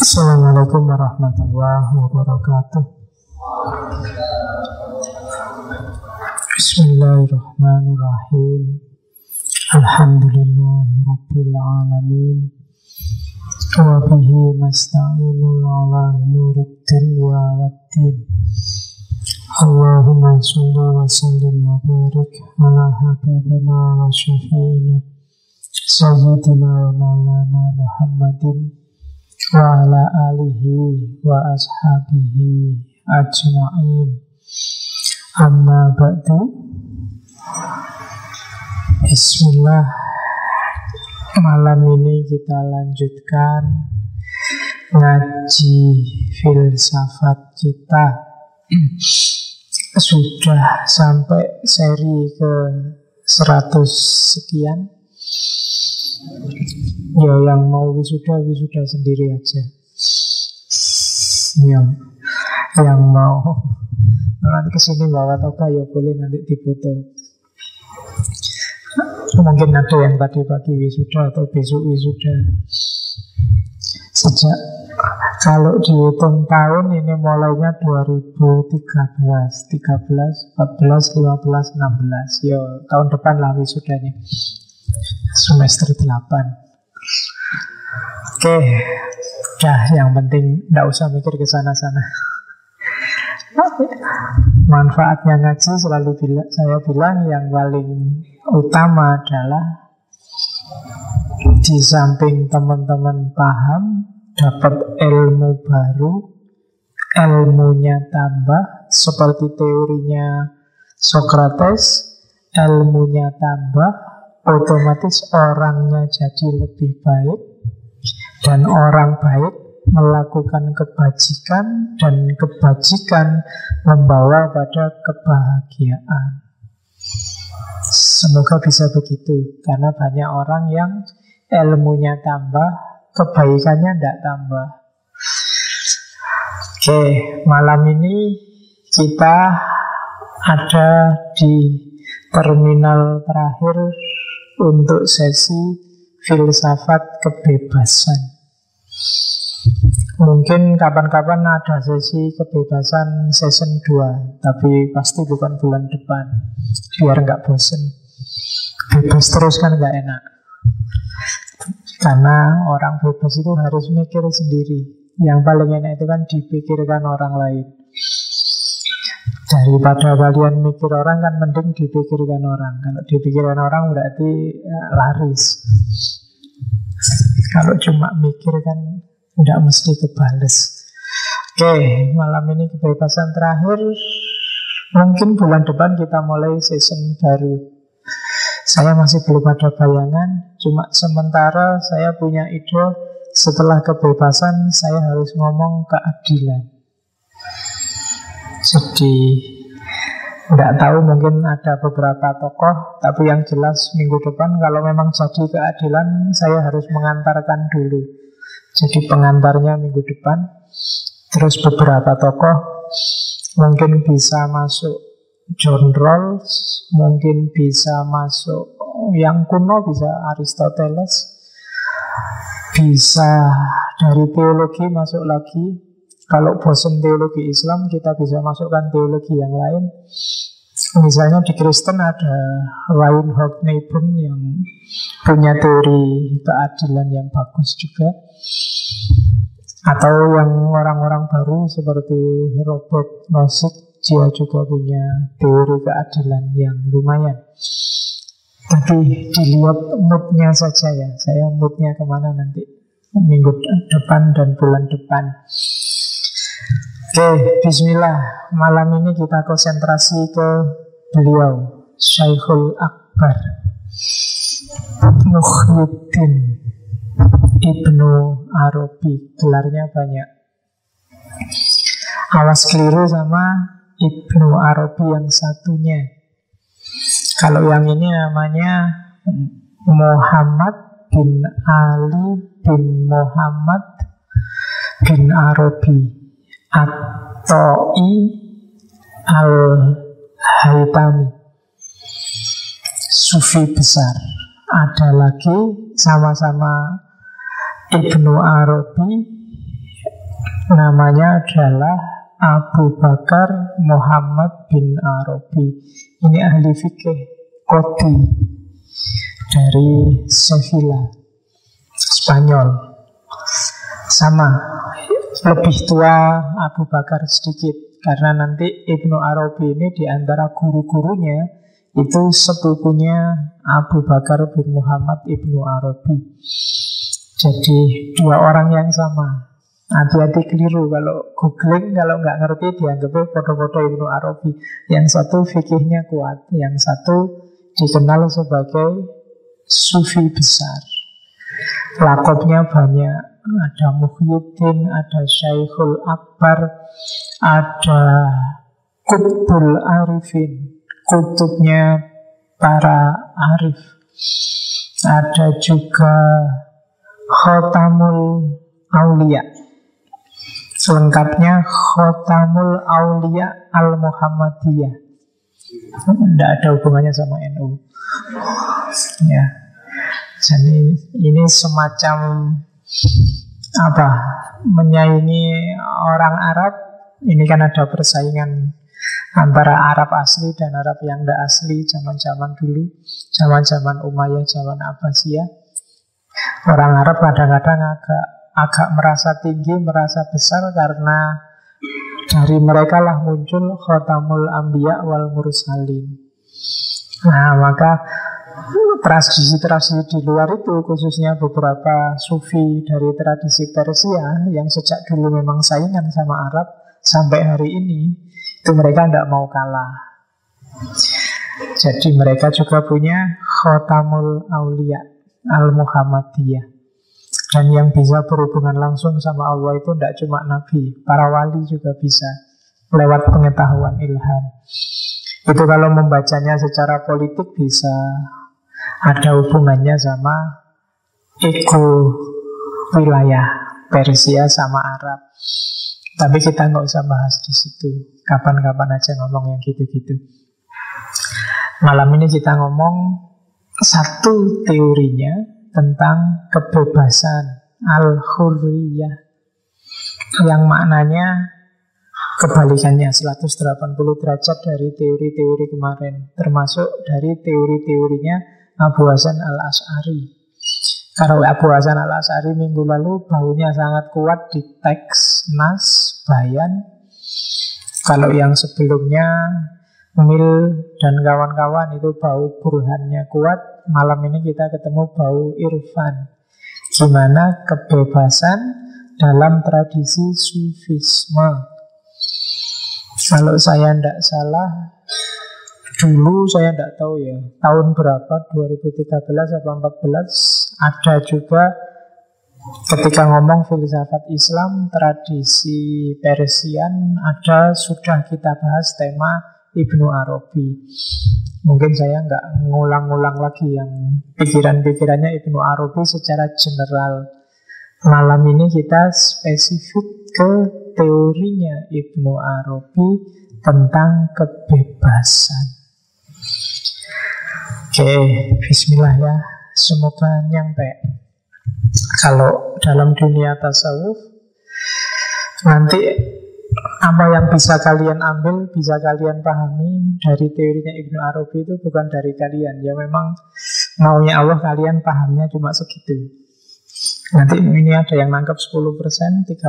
Assalamualaikum warahmatullahi wabarakatuh. Bismillahirrahmanirrahim. Alhamdulillahi rabbil alamin. Wa bihi nasta'inu ala umurid dunya waddin. Allahumma shalli wa sallim wa barik ala habibina wa syafi'ina sayyidina wa maulana Muhammadin wa ala alihi wa ashabihi ajma'in. Amma ba'du. Bismillah. Malam ini kita lanjutkan ngaji filsafat kita. Sudah sampai seri ke 100 sekian. Ya, yang mau wisuda sendiri aja. Ya, yang mau nanti kesini bawa toka ya boleh, nanti difoto. Mungkin ada yang tadi pagi wisuda atau besok wisuda. Sejak kalau dihitung tahun ini mulainya 2013, 13, 14, 15, 16. Ya, tahun depan lah wisudanya. Semester 8. Oke, udah, yang penting tidak usah mikir ke sana-sana. Manfaatnya ngaji selalu saya bilang yang paling utama adalah di samping teman-teman paham, dapat ilmu baru, ilmunya tambah, seperti teorinya Socrates, ilmunya tambah, otomatis orangnya jadi lebih baik, dan orang baik melakukan kebajikan, dan kebajikan membawa pada kebahagiaan. Semoga bisa begitu, karena banyak orang yang ilmunya tambah, kebaikannya tidak tambah. Oke, malam ini kita ada di terminal terakhir untuk sesi filsafat kebebasan. Mungkin kapan-kapan ada sesi kebebasan season 2, tapi pasti bukan bulan depan, biar nggak bosen. Bebas terus kan nggak enak, karena orang bebas itu harus mikir sendiri. Yang paling enak itu kan dipikirkan orang lain. Daripada kalian mikir orang, kan mending dipikirkan orang. Kalau dipikirkan orang berarti laris. Kalau cuma mikir kan tidak mesti kebales. Oke, malam ini kebebasan terakhir. Mungkin bulan depan kita mulai season baru. Saya masih belum ada bayangan. Cuma sementara saya punya ide, setelah kebebasan saya harus ngomong keadilan. Jadi tidak tahu, mungkin ada beberapa tokoh, tapi yang jelas minggu depan kalau memang jadi keadilan, saya harus mengantarkan dulu. Jadi pengantarnya minggu depan. Terus beberapa tokoh mungkin bisa masuk John Rawls, mungkin bisa masuk yang kuno, bisa Aristoteles, bisa dari teologi masuk lagi. Kalau bosan teologi Islam, kita bisa masukkan teologi yang lain. Misalnya di Kristen ada Reinhold Niebuhr yang punya teori keadilan yang bagus juga. Atau yang orang-orang baru seperti Robert Nozick, dia juga punya teori keadilan yang lumayan. Tapi dilihat moodnya saja ya. Saya moodnya kemana nanti minggu depan dan bulan depan. Oke, bismillah. Malam ini kita konsentrasi ke beliau, Syekhul Akbar Muhyiddin Ibnu Arabi. Gelarnya banyak. Awas keliru sama Ibnu Arabi yang satunya. Kalau yang ini namanya Muhammad bin Ali bin Muhammad bin Arabi At-Ta'i Al-Haytami, sufi besar. Ada lagi sama-sama Ibnu Arabi, Namanya adalah Abu Bakar Muhammad bin Arabi. Ini ahli fikih Qadhi dari Sevilla, Spanyol. Sama, lebih tua Abu Bakar sedikit, karena nanti Ibnu Arabi ini di antara guru-gurunya itu sepupunya Abu Bakar bin Muhammad Ibnu Arabi. Jadi dua orang yang sama. Hati-hati keliru kalau googling, kalau nggak ngerti dianggapnya foto-foto Ibnu Arabi. Yang satu fikihnya kuat, yang satu dikenal sebagai sufi besar. Lakopnya banyak, ada Muhyiddin, ada Syekhul Akbar, ada Qutbul Arifin, kutubnya para arif. Ada juga Khotamul Aulia. Selengkapnya Khotamul Aulia Al-Muhammadiyah. Tidak ada hubungannya sama NU. Ya. Jadi ini semacam apa? Menyaingi orang Arab. Ini kan ada persaingan antara Arab asli dan Arab yang tidak asli zaman-zaman dulu, zaman-zaman Umayyah, zaman Abbasiyah. Orang Arab kadang-kadang agak merasa tinggi, merasa besar karena dari mereka lah muncul Khotamul Anbiya wal Mursalin. Nah, maka tradisi-tradisi di luar itu, khususnya beberapa sufi dari tradisi Persia yang sejak dulu memang saingan sama Arab sampai hari ini, itu mereka tidak mau kalah. Jadi mereka juga punya Khotamul Aulia Al-Muhammadiyah. Dan yang bisa berhubungan langsung sama Allah itu tidak cuma Nabi, para wali juga bisa lewat pengetahuan ilham. Itu kalau membacanya secara politik bisa ada hubungannya sama ego wilayah Persia sama Arab. Tapi kita nggak usah bahas di situ. Kapan-kapan aja ngomong yang gitu-gitu. Malam ini kita ngomong satu teorinya tentang kebebasan al-hurriyah, yang maknanya kebalikannya 180 derajat dari teori-teori kemarin, termasuk dari teori-teorinya Abu Hasan al-Asy'ari. Kalau Abu Hasan al-Asy'ari minggu lalu baunya sangat kuat di teks, nas, bayan. Kalau yang sebelumnya Mil dan kawan-kawan itu bau burhannya kuat. Malam ini kita ketemu bau irfan. Gimana kebebasan dalam tradisi sufisme. Kalau saya tidak salah, dulu saya tidak tahu ya, tahun berapa, 2013 atau 2014, ada juga ketika ngomong filsafat Islam, tradisi Persian, ada sudah kita bahas tema Ibnu Arabi. Mungkin saya nggak ngulang-ngulang lagi yang pikiran-pikirannya Ibnu Arabi secara general. Malam ini kita spesifik ke teorinya Ibnu Arabi tentang kebebasan. Oke, bismillah ya. Semoga nyampe. Kalau dalam dunia tasawuf, nanti apa yang bisa kalian ambil, bisa kalian pahami dari teorinya Ibnu Arabi itu bukan dari kalian. Ya memang maunya Allah kalian pahamnya cuma segitu. Nanti ini ada yang nangkep 10%, 30%,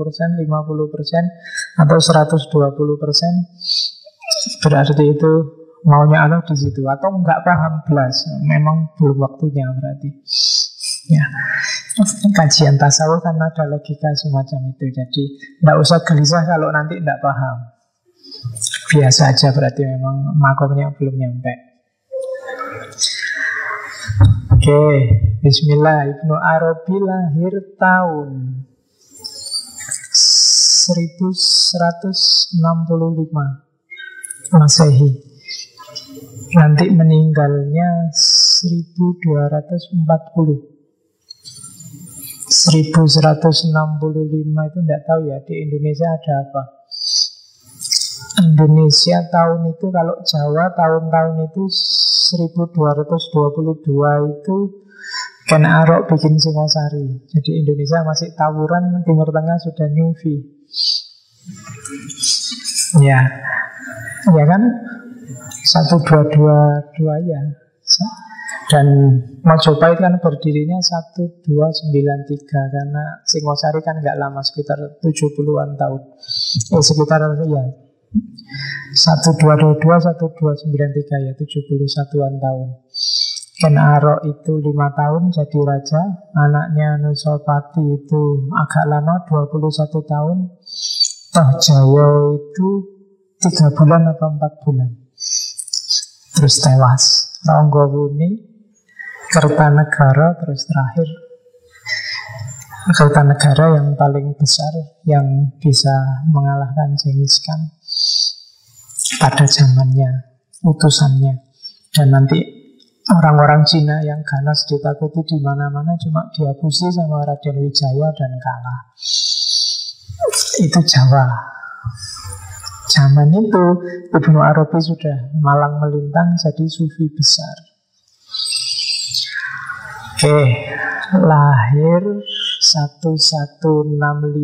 50%, atau 120%. Berarti itu maunya Allah di situ. Atau nggak paham belas, memang belum waktunya berarti. Ya, kajian tasawuf kan ada logika semacam itu. Jadi tidak usah gelisah kalau nanti tidak paham. Biasa aja, berarti memang makomnya belum nyampe. Oke, bismillah. Ibnu Arabi lahir tahun 1165 Masehi. Nanti meninggalnya 1240. 1165 itu tidak tahu ya di Indonesia ada apa. Indonesia tahun itu, kalau Jawa tahun-tahun itu 1222 itu Ken Arok bikin Singosari. Jadi Indonesia masih tawuran, Timur Tengah sudah nyufi. Ya, ya kan 1222 ya. Dan Majapahit kan berdirinya 1293 karena Singosari kan nggak lama, sekitar 70-an tahun. Sekitar ya 1222 1293 ya 71-an tahun. Ken Arok itu 5 tahun jadi raja. Anaknya Nusapati itu agak lama 21 tahun. Tohjaya itu 3 bulan atau 4 bulan. Terus tewas. Ranggawuni, Kertanegara, terus terakhir Kertanegara yang paling besar yang bisa mengalahkan Genghis Khan pada zamannya, utusannya. Dan nanti orang-orang Cina yang ganas ditakuti di mana-mana cuma dihapusi sama Raden Wijaya dan kalah. Itu Jawa. Zaman itu Ibnu Arabi sudah malang melintang jadi sufi besar. Oke, lahir 1165,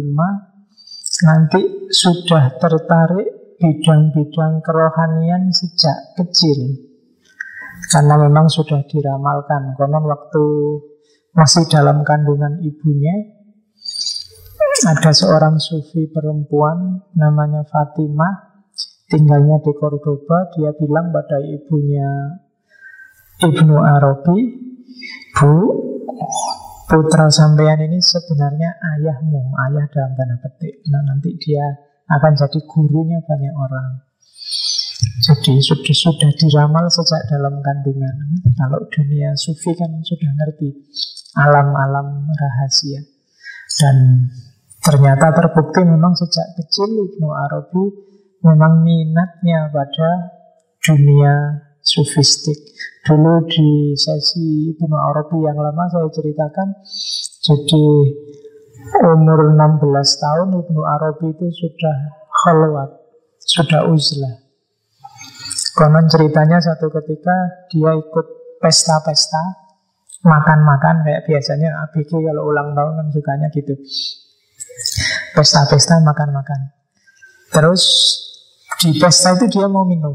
nanti sudah tertarik bidang-bidang kerohanian sejak kecil. Karena memang sudah diramalkan. Konon waktu masih dalam kandungan ibunya, ada seorang sufi perempuan namanya Fatimah, tinggalnya di Cordoba. Dia bilang pada ibunya Ibnu Arabi, "Bu, putra sampean ini sebenarnya ayahmu." Ayah dalam tanda petik. Nah, nanti dia akan jadi gurunya banyak orang. Jadi sudah diramal sejak dalam kandungan. Kalau dunia sufi kan sudah ngerti alam-alam rahasia. Dan ternyata terbukti memang sejak kecil Ibnu Arabi memang minatnya pada dunia sufistik. Dulu di sesi Ibnu Arabi yang lama saya ceritakan, jadi umur 16 tahun Ibnu Arabi itu sudah khalwat, sudah uzlah. Konon ceritanya satu ketika dia ikut pesta-pesta, makan-makan kayak biasanya ABG kalau ulang tahun kan sukanya gitu. Pesta-pesta, makan-makan. Terus di pesta itu dia mau minum.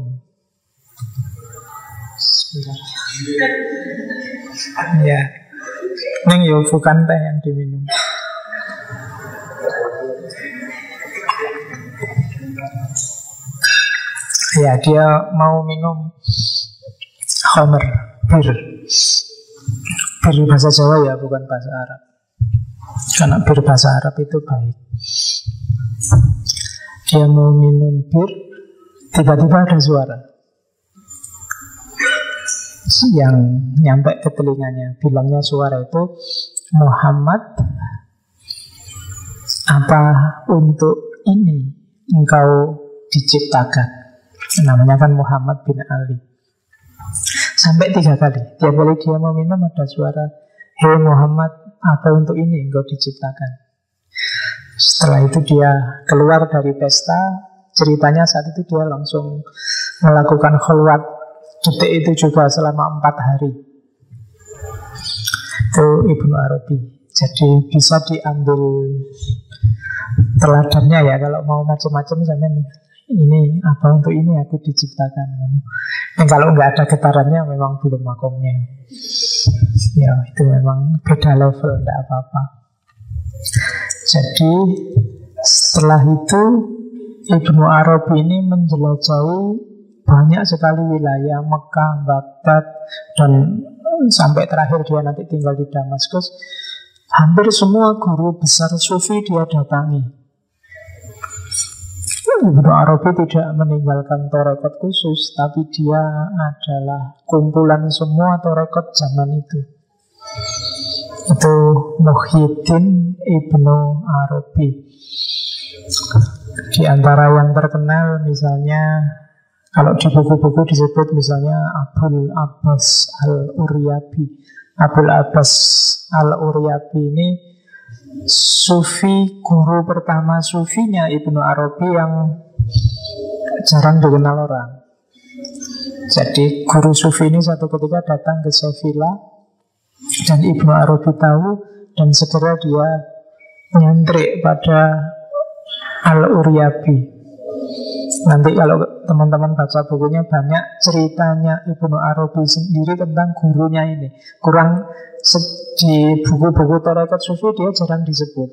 Ya, neng yo bukan teh yang diminum. Ya, dia mau minum khamr, bir. Bir bahasa Jawa ya, bukan bahasa Arab. Karena bir bahasa Arab itu baik. Dia mau minum bir, tiba-tiba ada suara yang nyampe ke telinganya. Bilangnya suara itu, "Muhammad, apa untuk ini engkau diciptakan?" Namanya kan Muhammad bin Ali. Sampai 3 kali. Tiap kali dia mau minum ada suara, "Hei Muhammad, apa untuk ini engkau diciptakan?" Setelah itu dia keluar dari pesta. Ceritanya saat itu dia langsung melakukan khalwat. Detik itu juga selama 4 hari. Itu Ibnu Arabi. Jadi bisa diambil teladannya ya. Kalau mau macam-macam sama nih, ini apa untuk ini aku diciptakan. Dan kalau nggak ada getarannya memang belum makomnya. Ya itu memang beda level, nggak apa-apa. Jadi setelah itu Ibnu Arabi ini menjelajahi banyak sekali wilayah Mekah, Baghdad, dan sampai terakhir dia nanti tinggal di Damaskus. Hampir semua guru besar sufi dia datangi. Ibnu Arabi tidak meninggalkan torekot khusus, tapi dia adalah kumpulan semua torekot zaman itu. Itu Muhyiddin Ibnu Arabi. Di antara yang terkenal misalnya, kalau di buku-buku disebut misalnya Abul Abbas Al-Uryabi. Abul Abbas Al-Uryabi ini sufi, guru pertama sufinya Ibnu Arabi yang jarang dikenal orang. Jadi guru sufi ini satu ketika datang ke Sevilla, Dan Ibnu Arabi tahu, dan segera dia nyantrik pada Al-Uryabi. Nanti kalau teman-teman baca bukunya, banyak ceritanya Ibnu Arabi sendiri tentang gurunya ini. Kurang di buku-buku tarekat sufi dia jarang disebut.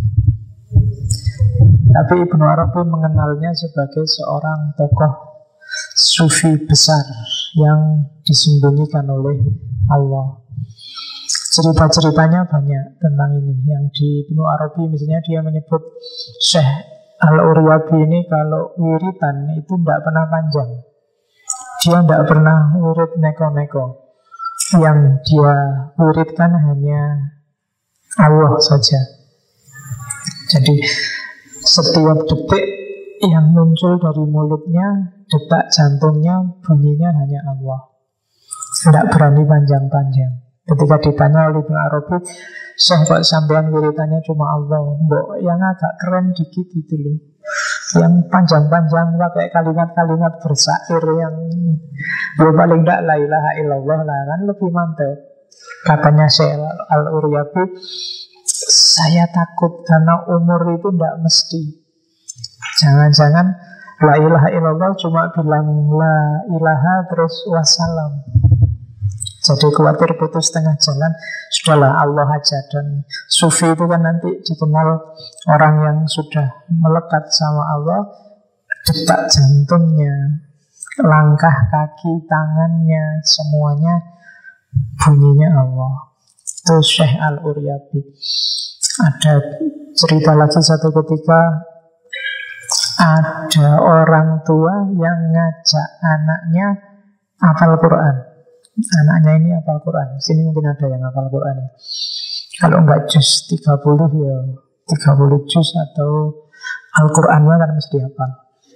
Tapi Ibnu Arabi mengenalnya sebagai seorang tokoh sufi besar yang disembunyikan oleh Allah. Cerita-ceritanya banyak tentang ini. Yang di Ibnu Arabi misalnya dia menyebut Syekh Al-Uryabi ini kalau wiritan itu tidak pernah panjang. Dia tidak pernah wirid neko-neko. Yang dia wiridkan hanya Allah saja. Jadi setiap detik yang muncul dari mulutnya, detak jantungnya, bunyinya hanya Allah. Tidak berani panjang-panjang. Ketika ditanya oleh Ibnu Arabi, Syekh kok sampean wiritannya cuma Allah, mbok yang agak keren dikit itu loh, yang panjang-panjang pakai kalimat-kalimat bersair yang ya paling tidak la ilaha illallah lah, kan lebih mantap. Katanya Syekh Al-Uryabi, saya takut karena umur itu tidak mesti. Jangan-jangan la ilaha illallah cuma bilang la ilaha terus wassalam. Jadi khawatir putus tengah jalan, sudahlah Allah aja. Dan sufi itu kan nanti dikenal orang yang sudah melekat sama Allah, detak jantungnya, langkah kaki, tangannya, semuanya bunyinya Allah. Itu Syekh Al-Uryabi. Ada cerita lagi satu ketika ada orang tua yang ngajak anaknya hafal Quran. Anaknya ini hafal Quran. Sini mungkin ada yang hafal Quran ya. Kalau enggak juz 30 ya 30 juz atau Al-Qurannya kan mesti hafal.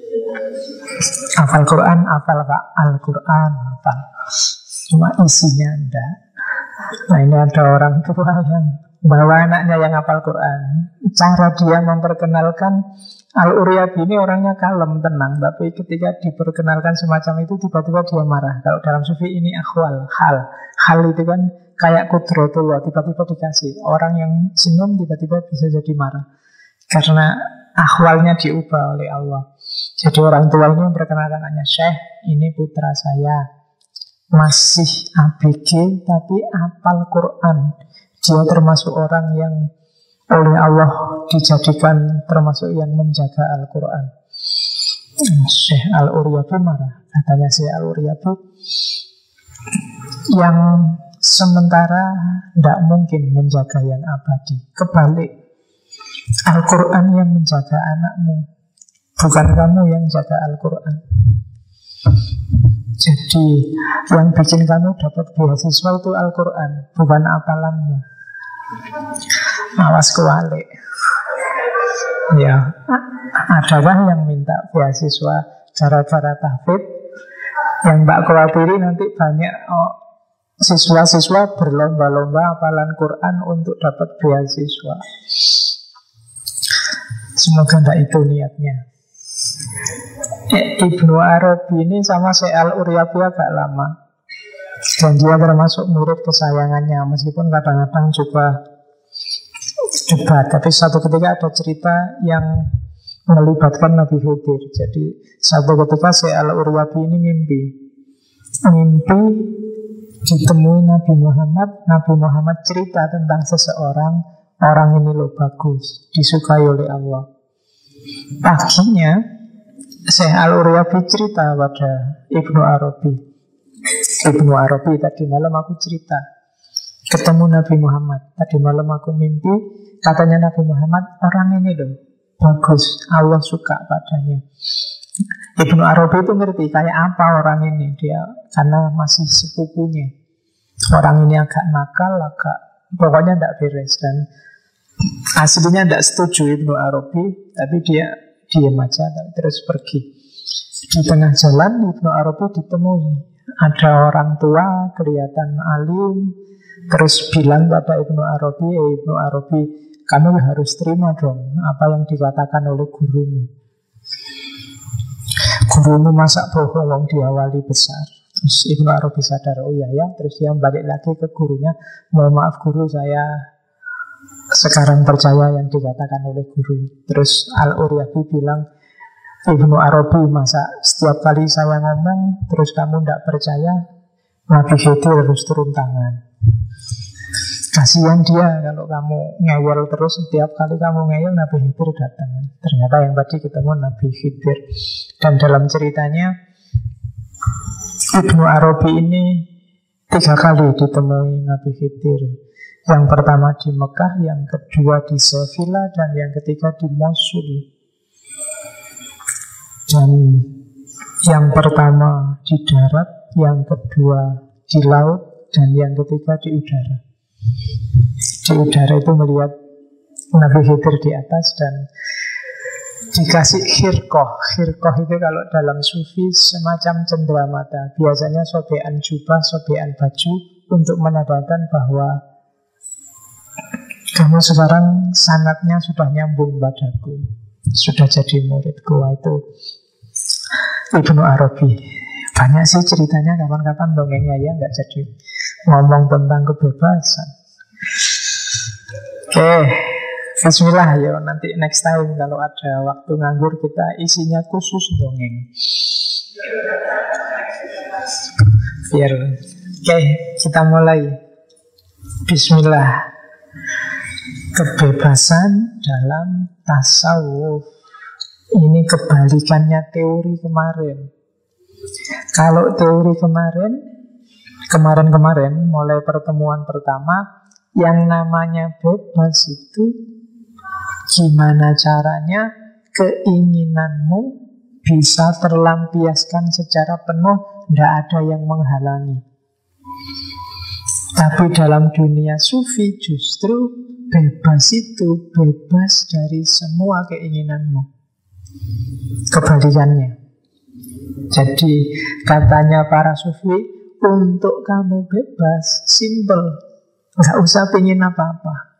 Hafal Quran, hafal Pak. Al-Quran, hafal. Cuma isinya enggak. Nah ini ada orang tua yang bawa anaknya yang hafal Quran. Cara dia memperkenalkan Al-Uryabi ini orangnya kalem, tenang. Tapi ketika diperkenalkan semacam itu, tiba-tiba dia marah. Kalau dalam sufi ini akhwal, hal. Hal itu kan kayak kudratullah, tiba-tiba dikasih. Orang yang senyum tiba-tiba bisa jadi marah. Karena akhwalnya diubah oleh Allah. Jadi orang tua ini memperkenalkan anaknya, Syekh, ini putra saya. Masih ABG tapi hafal Quran. Dia termasuk orang yang oleh Allah dijadikan termasuk yang menjaga Al-Quran. Syekh Al-Uryabi marah. Katanya Syekh Al-Uryabi, yang sementara tidak mungkin menjaga yang abadi. Kebalik, Al-Quran yang menjaga anakmu, bukan kamu yang jaga Al-Quran. Jadi yang bikin kamu dapat beasiswa itu Al-Quran, bukan apalanmu. Awas kewalik. Ya, adakah yang minta beasiswa gara-gara tahfidz? Yang mbak khawatiri nanti banyak siswa-siswa berlomba-lomba hafalan Quran untuk dapat beasiswa. Semoga tidak itu niatnya. Ibnu Arabi ini sama Syekh Al-Uryabi agak lama. Dan dia termasuk murid kesayangannya, meskipun kadang-kadang juga debat. Tapi satu ketika ada cerita yang melibatkan Nabi Khidir. Jadi satu ketika Syekh Al-Uryabi ini mimpi ditemui Nabi Muhammad. Nabi Muhammad cerita tentang seseorang, orang ini loh bagus, disukai oleh Allah. Paginya Syekh Al-Uryabi cerita pada Ibnu Arabi, Ibnu Arabi, tadi malam aku cerita ketemu Nabi Muhammad. Tadi malam aku mimpi, katanya Nabi Muhammad, orang ini loh bagus, Allah suka padanya. Ibnu Arabi itu ngerti kayak apa orang ini. Dia karena masih sepupunya. Orang ini agak nakal, pokoknya tidak beres. Dan aslinya tidak setuju Ibnu Arabi, tapi dia diam aja, tapi terus pergi. Di tengah jalan Ibnu Arabi ditemui ada orang tua kelihatan alim, terus bilang pada Ibnu Arabi, Ibnu Arabi, kamu harus terima dong apa yang dikatakan oleh gurumu. Gurumu masa bohong, dia wali besar. Terus Ibnu Arabi sadar, oh iya ya. Terus dia balik lagi ke gurunya, mohon maaf guru, saya sekarang percaya yang dikatakan oleh guru. Terus Al-Uryabi bilang, Ibnu Arabi, masa setiap kali saya ngomong terus kamu tidak percaya? Nabi Khidir harus turun tangan. Kasihan dia kalau kamu ngeyel terus, setiap kali kamu ngeyel Nabi Khidir datang. Ternyata yang tadi ketemu Nabi Khidir. Dan dalam ceritanya Ibnu Arabi ini 3 kali ditemui Nabi Khidir. Yang pertama di Mekah, yang kedua di Sevilla, dan yang ketiga di Mosul. Dan yang pertama di darat, yang kedua di laut, dan yang ketiga di udara. Di udara itu melihat Nabi Khidir di atas dan dikasih khirqoh. Khirqoh itu kalau dalam sufi semacam cenderamata. Biasanya sobekan jubah, sobekan baju untuk menandakan bahwa kamu sekarang sanatnya sudah nyambung padaku, sudah jadi muridku. Itu Ibnu Arabi. Banyak sih ceritanya, kapan-kapan dongengnya ya, nggak jadi ngomong tentang kebebasan. Oke, bismillah ya, nanti next time kalau ada waktu nganggur kita isinya khusus dongeng. Biar, oke, kita mulai. Bismillah. Kebebasan dalam tasawuf. Ini kebalikannya teori kemarin. Kalau teori kemarin mulai pertemuan pertama, yang namanya bebas itu gimana caranya keinginanmu bisa terlampiaskan secara penuh, tidak ada yang menghalangi. Tapi dalam dunia sufi justru bebas itu bebas dari semua keinginanmu. Kebalikannya. Jadi katanya para sufi, untuk kamu bebas, simple, nggak usah pengen apa-apa,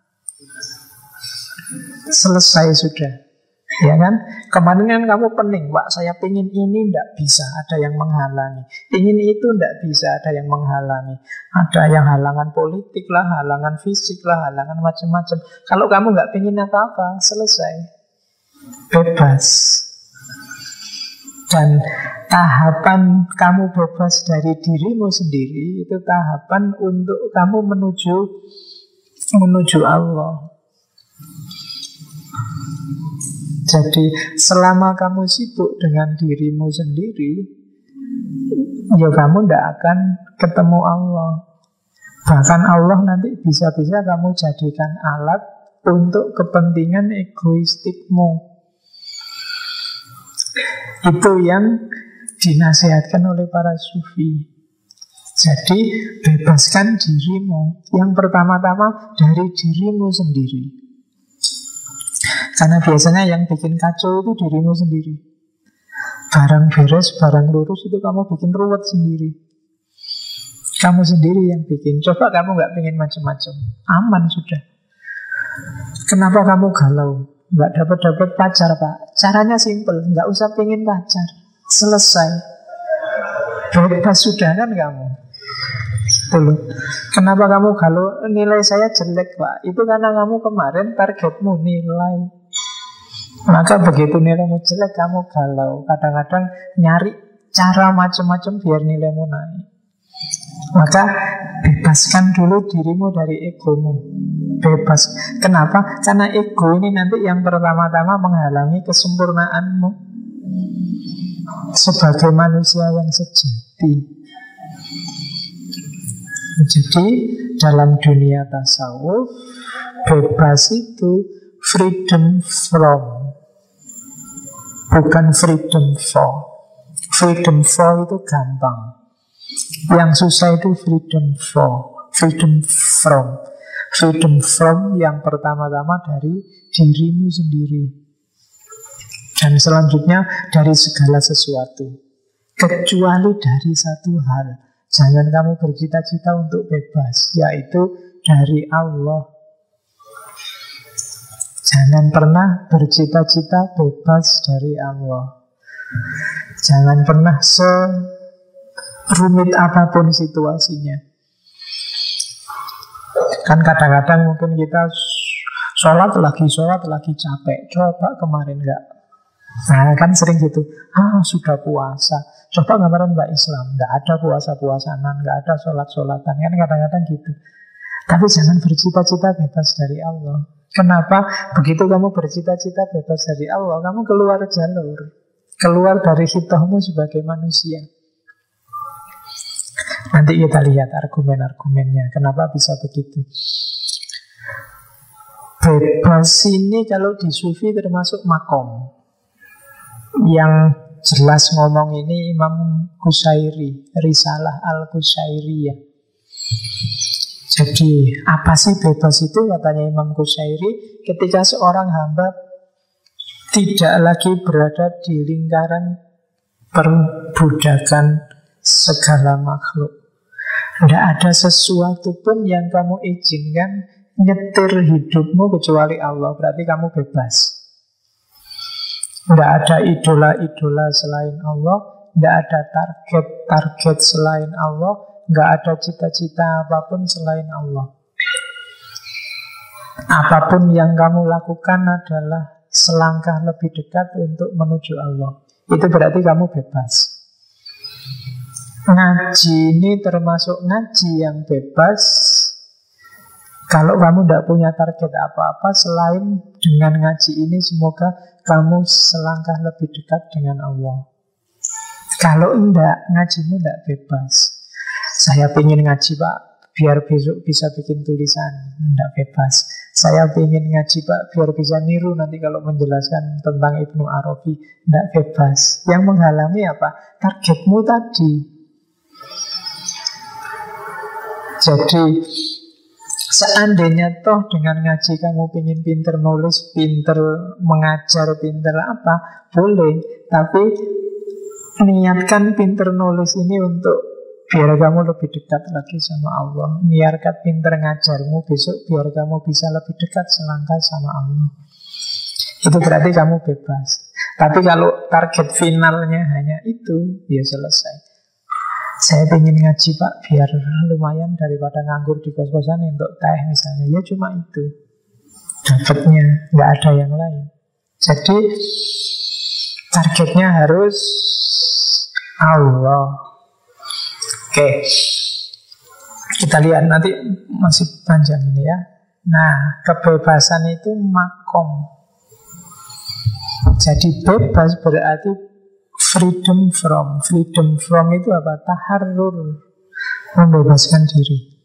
selesai sudah. Ya kan? Kemarin kan kamu pening, Pak, saya pengen ini, tidak bisa, ada yang menghalangi. Ingin itu tidak bisa, ada yang menghalangi. Ada yang halangan politik lah, halangan fisik lah, halangan macam-macam. Kalau kamu nggak pengen apa-apa, selesai, bebas. Dan tahapan kamu bebas dari dirimu sendiri itu tahapan untuk kamu menuju Allah. Jadi selama kamu sibuk dengan dirimu sendiri, ya kamu tidak akan ketemu Allah. Bahkan Allah nanti bisa-bisa kamu jadikan alat untuk kepentingan egoistikmu. Itu yang dinasihatkan oleh para sufi. Jadi bebaskan dirimu. Yang pertama-tama dari dirimu sendiri. Karena biasanya yang bikin kacau itu dirimu sendiri. Barang beres, barang lurus itu kamu bikin ruwet sendiri. Kamu sendiri yang bikin. Coba kamu gak pengen macam-macam, aman sudah. Kenapa kamu galau? Nggak dapat pacar, Pak. Caranya simple, nggak usah pengen pacar, selesai, bebas sudah kan kamu. Tuh. Kenapa kamu kalau nilai saya jelek, Pak? Itu karena kamu kemarin targetmu nilai. Maka begitu nilaimu jelek kamu galau. Kadang-kadang nyari cara macam-macam biar nilaimu naik. Maka bebaskan dulu dirimu dari egomu. Bebas. Kenapa? Karena ego ini nanti yang pertama-tama menghalangi kesempurnaanmu sebagai manusia yang sejati. Jadi dalam dunia tasawuf, bebas itu freedom from, bukan freedom for. Freedom for itu gampang. Yang susah itu freedom for, freedom from. Freedom from yang pertama-tama dari dirimu sendiri. Dan selanjutnya dari segala sesuatu. Kecuali dari satu hal. Jangan kamu bercita-cita untuk bebas, yaitu dari Allah. Jangan pernah bercita-cita bebas dari Allah. Jangan pernah Rumit apapun situasinya. Kan kadang-kadang mungkin kita sholat lagi capek. Coba kemarin enggak. Nah kan sering gitu. Sudah puasa. Coba kemarin enggak Islam. Enggak ada puasa-puasanan, enggak ada sholat-sholatan. Kan kadang-kadang gitu. Tapi jangan bercita-cita bebas dari Allah. Kenapa? Begitu kamu bercita-cita bebas dari Allah, kamu keluar jalur, keluar dari hitohmu sebagai manusia. Nanti kita lihat argumen-argumennya. Kenapa bisa begitu? Bebas ini kalau di Sufi termasuk makom. Yang jelas ngomong ini Imam Qushairi, Risalah Al-Qushairiyah. Jadi apa sih bebas itu? Katanya Imam Qushairi, ketika seorang hamba tidak lagi berada di lingkaran perbudakan segala makhluk. Tidak ada sesuatu pun yang kamu izinkan nyetir hidupmu kecuali Allah. Berarti kamu bebas. Tidak ada idola-idola selain Allah. Tidak ada target-target selain Allah. Tidak ada cita-cita apapun selain Allah. Apapun yang kamu lakukan adalah selangkah lebih dekat untuk menuju Allah. Itu berarti kamu bebas. Ngaji ini termasuk ngaji yang bebas. Kalau kamu tidak punya target apa-apa selain dengan ngaji ini, semoga kamu selangkah lebih dekat dengan Allah. Kalau enggak, ngajimu enggak bebas. Saya pengen ngaji Pak, biar besok bisa bikin tulisan. Enggak bebas. Saya pengen ngaji Pak, biar bisa niru nanti kalau menjelaskan tentang Ibnu Arabi. Enggak bebas. Yang menghalangi apa? Targetmu tadi. Jadi seandainya toh dengan ngaji kamu pengen pinter nulis, pinter mengajar, pinter apa, boleh. Tapi niatkan pinter nulis ini untuk biar kamu lebih dekat lagi sama Allah. Niatkan pinter ngajarmu besok biar kamu bisa lebih dekat selangkah sama Allah. Itu berarti kamu bebas. Tapi kalau target finalnya hanya itu, ya selesai. Saya pengen ngaji Pak, biar lumayan daripada nganggur di kos-kosan untuk teh misalnya. Ya cuma itu dapatnya, nggak ada yang lain. Jadi targetnya harus Allah. Oke, kita lihat nanti masih panjang ini ya. Nah, kebebasan itu makom. Jadi bebas berarti freedom from. Freedom from itu apa? Taharrur, membebaskan diri.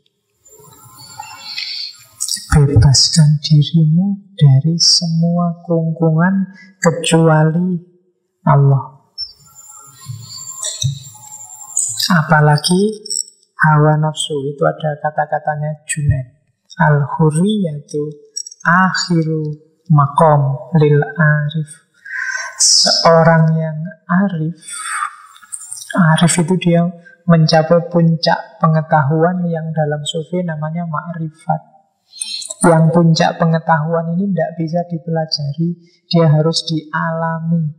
Bebaskan dirimu dari semua kungkungan kecuali Allah. Apalagi hawa nafsu. Itu ada kata-katanya Junaid. Al-hurriyatu akhiru maqam lil arif. Seorang yang arif itu dia mencapai puncak pengetahuan yang dalam sufi namanya ma'rifat. Yang puncak pengetahuan ini tidak bisa dipelajari, dia harus dialami.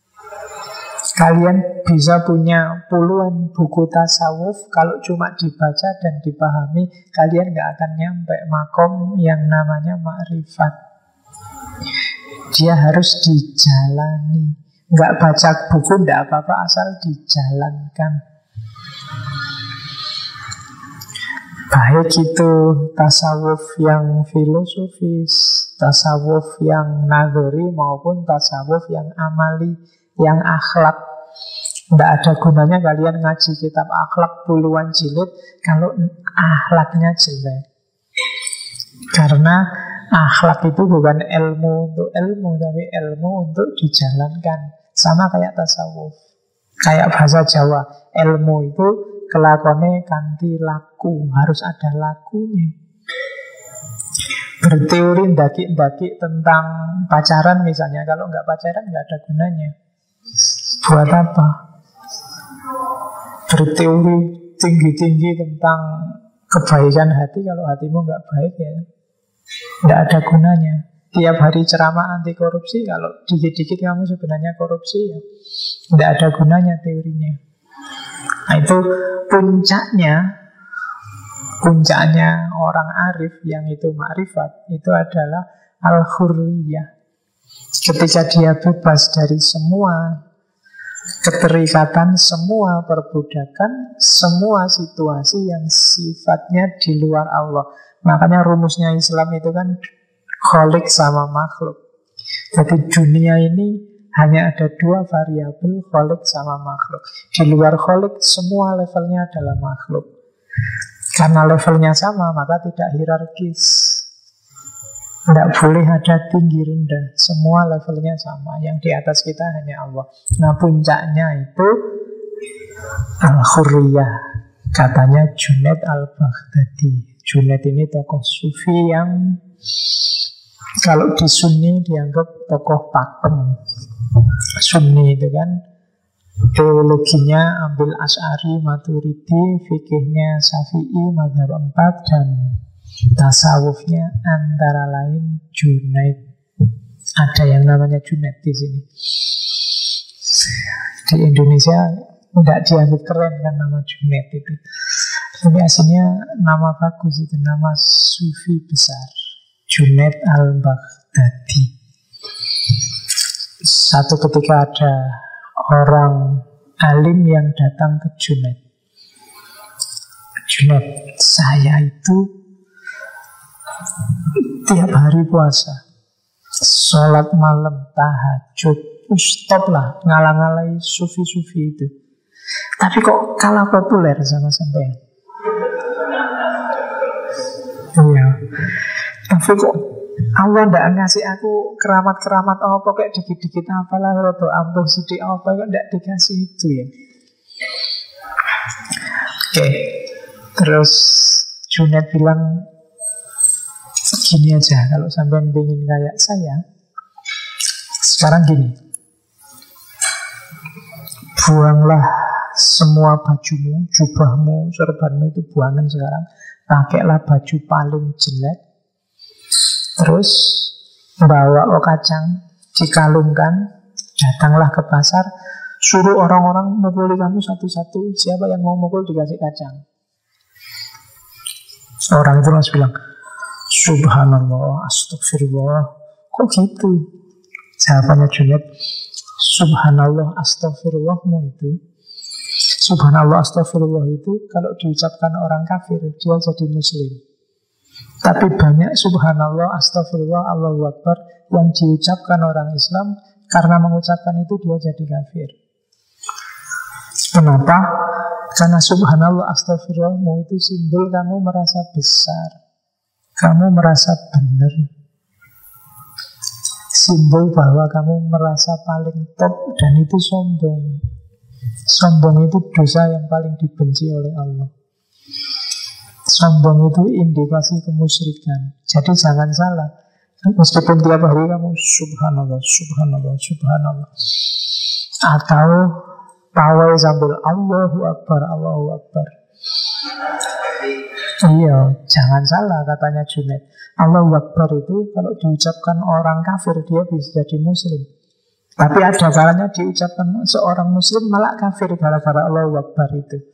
Kalian bisa punya puluhan buku tasawuf, kalau cuma dibaca dan dipahami, kalian gak akan nyampe makom yang namanya ma'rifat. Dia harus dijalani. Gak baca buku gak apa-apa, asal dijalankan. Baik itu tasawuf yang filosofis, tasawuf yang nadhari maupun tasawuf yang amali, yang akhlak. Tidak ada gunanya kalian ngaji kitab akhlak puluhan jilid kalau akhlaknya jelek. Karena akhlak itu bukan ilmu untuk ilmu, tapi ilmu untuk dijalankan. Sama kayak tasawuf, kayak bahasa Jawa, ilmu itu kelakone kanthi laku, harus ada lakunya. Berteori ndaki-ndaki tentang pacaran misalnya, kalau nggak pacaran nggak ada gunanya. Buat apa? Berteori tinggi-tinggi tentang kebaikan hati, kalau hatimu nggak baik ya nggak ada gunanya. Tiap hari ceramah anti korupsi, kalau dikit-dikit kamu sebenarnya korupsi ya nggak ada gunanya teorinya. Nah, itu puncaknya. Puncaknya orang arif yang itu makrifat itu adalah al-hurriyah. Ketika dia bebas dari semua keterikatan, semua perbudakan, semua situasi yang sifatnya di luar Allah. Makanya rumusnya Islam itu kan kholik sama makhluk. Jadi dunia ini hanya ada dua variabel, kholik sama makhluk. Di luar kholik semua levelnya adalah makhluk. Karena levelnya sama, maka tidak hierarkis. Tidak boleh ada tinggi rendah. Semua levelnya sama. Yang di atas kita hanya Allah. Nah, puncaknya itu al-hurriyah. Katanya Junaid al-Baghdadi. Junaid ini tokoh sufi yang kalau di Sunni dianggap tokoh pakem. Sunni itu kan teologinya ambil Asy'ari, Maturidi, fikihnya Syafi'i, mazhab 4, dan tasawufnya antara lain Junaid. Ada yang namanya Junaid di sini. Di Indonesia tidak dianggap keren kan nama Junaid itu. Tapi aslinya nama bagus itu, nama sufi besar, Junaid al-Baghdadi. Satu ketika ada orang alim yang datang ke Junaid. Junaid, saya itu tiap hari puasa, sholat malam, tahajud, stop lah ngalang-ngalai sufi-sufi itu. Tapi kok kalah populer sama sampean? Iya. Tapi kok Allah ndak ngasih aku keramat-keramat apa, kayak dikit-dikit apalah, rodo ampuh sidik apa, kok ndak dikasih itu ya. Oke. Terus Junaid bilang gini aja, kalau sampean pengen kayak saya, sekarang gini, buanglah semua bajumu, jubahmu, sorbanmu itu buangan sekarang. Pakailah baju paling jelek. Terus bawa kacang, dikalungkan, datanglah ke pasar, suruh orang-orang mukuli kamu satu-satu. Siapa yang mau mukul dikasih kacang. Orang itu langsung bilang, subhanallah, astagfirullah. Kok gitu? Jawabannya Junaid, subhanallah, astagfirullahmu itu, subhanallah, astagfirullah itu kalau diucapkan orang kafir, dia jadi muslim. Tapi banyak subhanallah, astagfirullah, Allahu Akbar yang diucapkan orang Islam, karena mengucapkan itu dia jadi kafir. Kenapa? Karena subhanallah, astagfirullahmu itu simbol kamu merasa besar, kamu merasa benar, simbol bahwa kamu merasa paling top, dan itu sombong. Sombong itu dosa yang paling dibenci oleh Allah. Sombong itu indikasi kemusyrikan. Jadi jangan salah, meskipun tiap hari kamu subhanallah, subhanallah, subhanallah, atau pawai sambil Allahu Akbar, Allahu Akbar. Iya, jangan salah katanya Junaid. Allahu Akbar itu kalau diucapkan orang kafir dia bisa jadi muslim. Tapi ada kalanya diucapkan seorang muslim malah kafir gara-gara Allahu Akbar itu.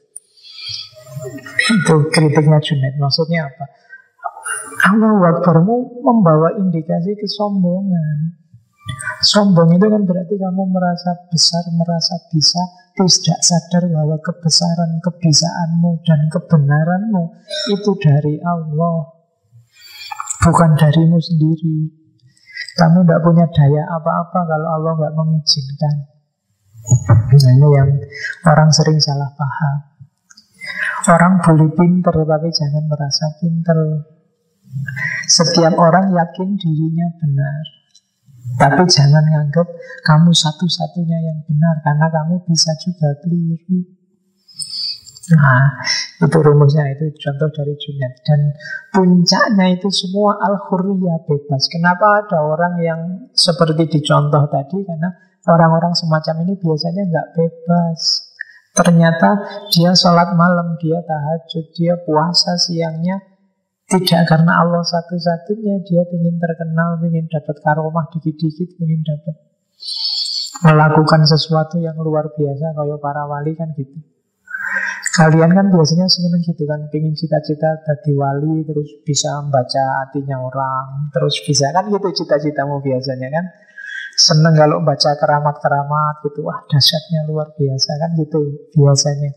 Itu kritiknya Junaid. Maksudnya apa? Allahu Akbarmu membawa indikasi kesombongan. Sombong itu kan berarti kamu merasa besar, merasa bisa, tidak sadar bahwa kebesaran, kebisaanmu dan kebenaranmu itu dari Allah, bukan darimu sendiri. Kamu tidak punya daya apa-apa kalau Allah nggak mengizinkan. Nah, ini yang orang sering salah paham. Orang boleh pinter, tapi jangan merasa pinter. Setiap orang yakin dirinya benar, tapi jangan nganggap kamu satu-satunya yang benar, karena kamu bisa juga keliru. Nah, itu rumusnya, itu contoh dari Junaid. Dan puncaknya itu semua al-hurriyah, bebas. Kenapa ada orang yang seperti dicontoh tadi? Karena orang-orang semacam ini biasanya nggak bebas. Ternyata dia sholat malam, dia tahajud, dia puasa siangnya tidak karena Allah satu-satunya. Dia ingin terkenal, ingin dapat karomah dikit-dikit, ingin dapat melakukan sesuatu yang luar biasa kayak para wali kan gitu. Kalian kan biasanya seneng gitu kan, pengen cita-cita jadi wali, terus bisa membaca hatinya orang, terus bisa kan gitu cita-citamu biasanya kan. Seneng kalau baca keramat-keramat gitu, wah dahsyatnya luar biasa kan gitu biasanya.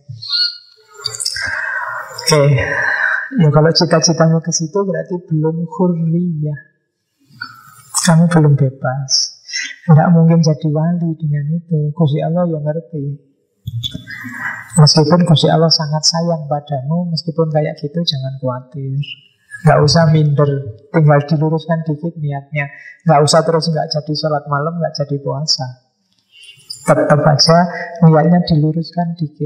Oke, ya kalau cita-citamu ke situ berarti belum hurriyah. Kamu belum bebas. Tidak mungkin jadi wali dengan itu. Gusti Allah yang ngerti. Meskipun Gusti Allah sangat sayang padamu, meskipun kayak gitu jangan khawatir. Gak usah minder, tinggal diluruskan dikit niatnya. Gak usah terus gak jadi sholat malam, gak jadi puasa. Tetap aja niatnya diluruskan dikit.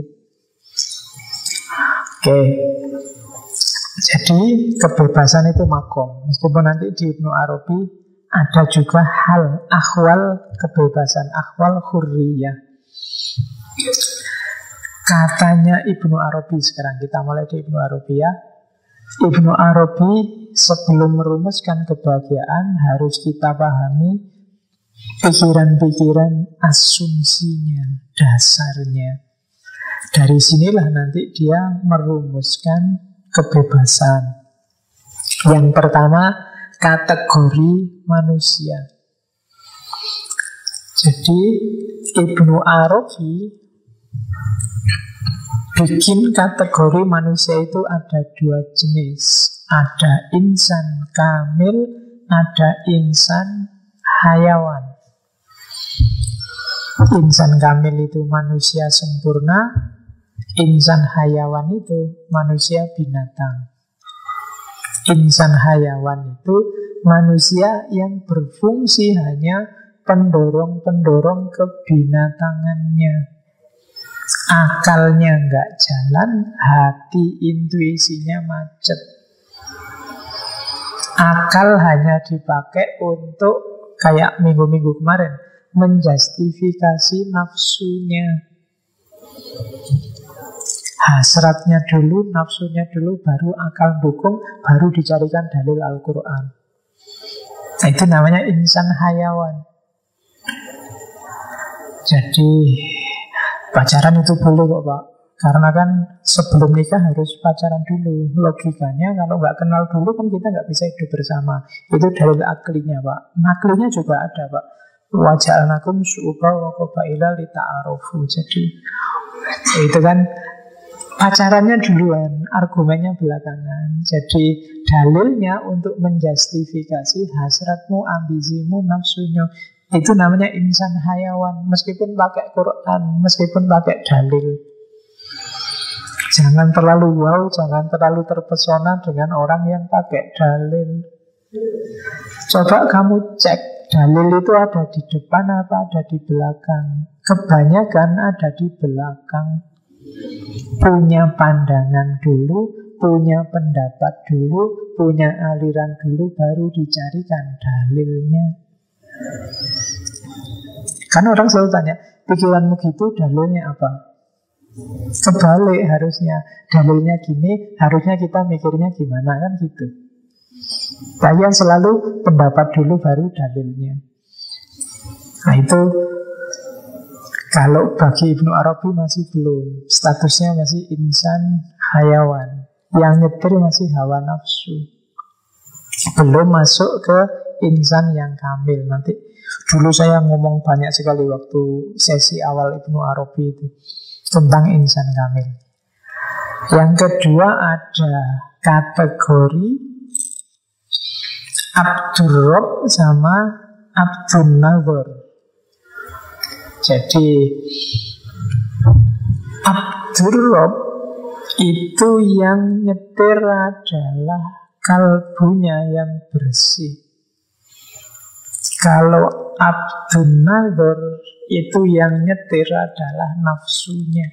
Oke. Jadi kebebasan itu makom. Meskipun nanti di Ibnu Arabi ada juga hal, akhwal kebebasan, akhwal hurriyah. Katanya Ibnu Arabi sekarang, kita mulai di Ibnu Arabi ya. Ibnu Arabi sebelum merumuskan kebahagiaan harus kita pahami pikiran-pikiran asumsinya, dasarnya. Dari sinilah nanti dia merumuskan kebebasan. Yang pertama, kategori manusia. Jadi Ibnu Arabi bikin kategori manusia itu ada dua jenis. Ada insan kamil, ada insan hayawan. Insan kamil itu manusia sempurna, insan hayawan itu manusia binatang. Insan hayawan itu manusia yang berfungsi hanya pendorong-pendorong kebinatangannya. Akalnya nggak jalan, hati intuisinya macet. Akal hanya dipakai untuk, kayak minggu-minggu kemarin, menjustifikasi nafsunya. Hasratnya dulu, nafsunya dulu, baru akal dukung, baru dicarikan dalil Al-Quran. Itu namanya insan hayawan. Jadi pacaran itu boleh kok Pak. Karena kan sebelum nikah harus pacaran dulu. Logikanya kalau nggak kenal dulu kan kita nggak bisa hidup bersama. Itu dalil aklinya Pak. Naklinya juga ada Pak. Waja'alnakum syu'uba wa qabaila lita'arufu. Jadi itu kan pacarannya duluan, argumennya belakangan. Jadi dalilnya untuk menjustifikasi hasratmu, ambisimu, nafsunya. Itu namanya insan hayawan. Meskipun pakai Quran, meskipun pakai dalil. Jangan terlalu wow, jangan terlalu terpesona dengan orang yang pakai dalil. Coba kamu cek, dalil itu ada di depan apa ada di belakang. Kebanyakan ada di belakang. Punya pandangan dulu, punya pendapat dulu, punya aliran dulu, baru dicarikan dalilnya. Karena orang selalu tanya, pikiranmu gitu, dalilnya apa? Kebalik harusnya. Dalilnya gini, harusnya kita mikirnya gimana, kan gitu. Saya selalu pendapat dulu, baru dalilnya. Nah itu, kalau bagi Ibnu Arabi masih belum. Statusnya masih insan hayawan. Yang nyetir masih hawa nafsu. Belum masuk ke insan yang kamil. Nanti dulu saya ngomong banyak sekali waktu sesi awal Ibnu Arabi itu tentang insan kamil. Yang kedua ada kategori Abdurrab sama Abdun Nazar. Jadi Abdurrab itu yang nyetir adalah kalbunya yang bersih. Kalau Abdun Nazar itu yang nyetir adalah nafsunya.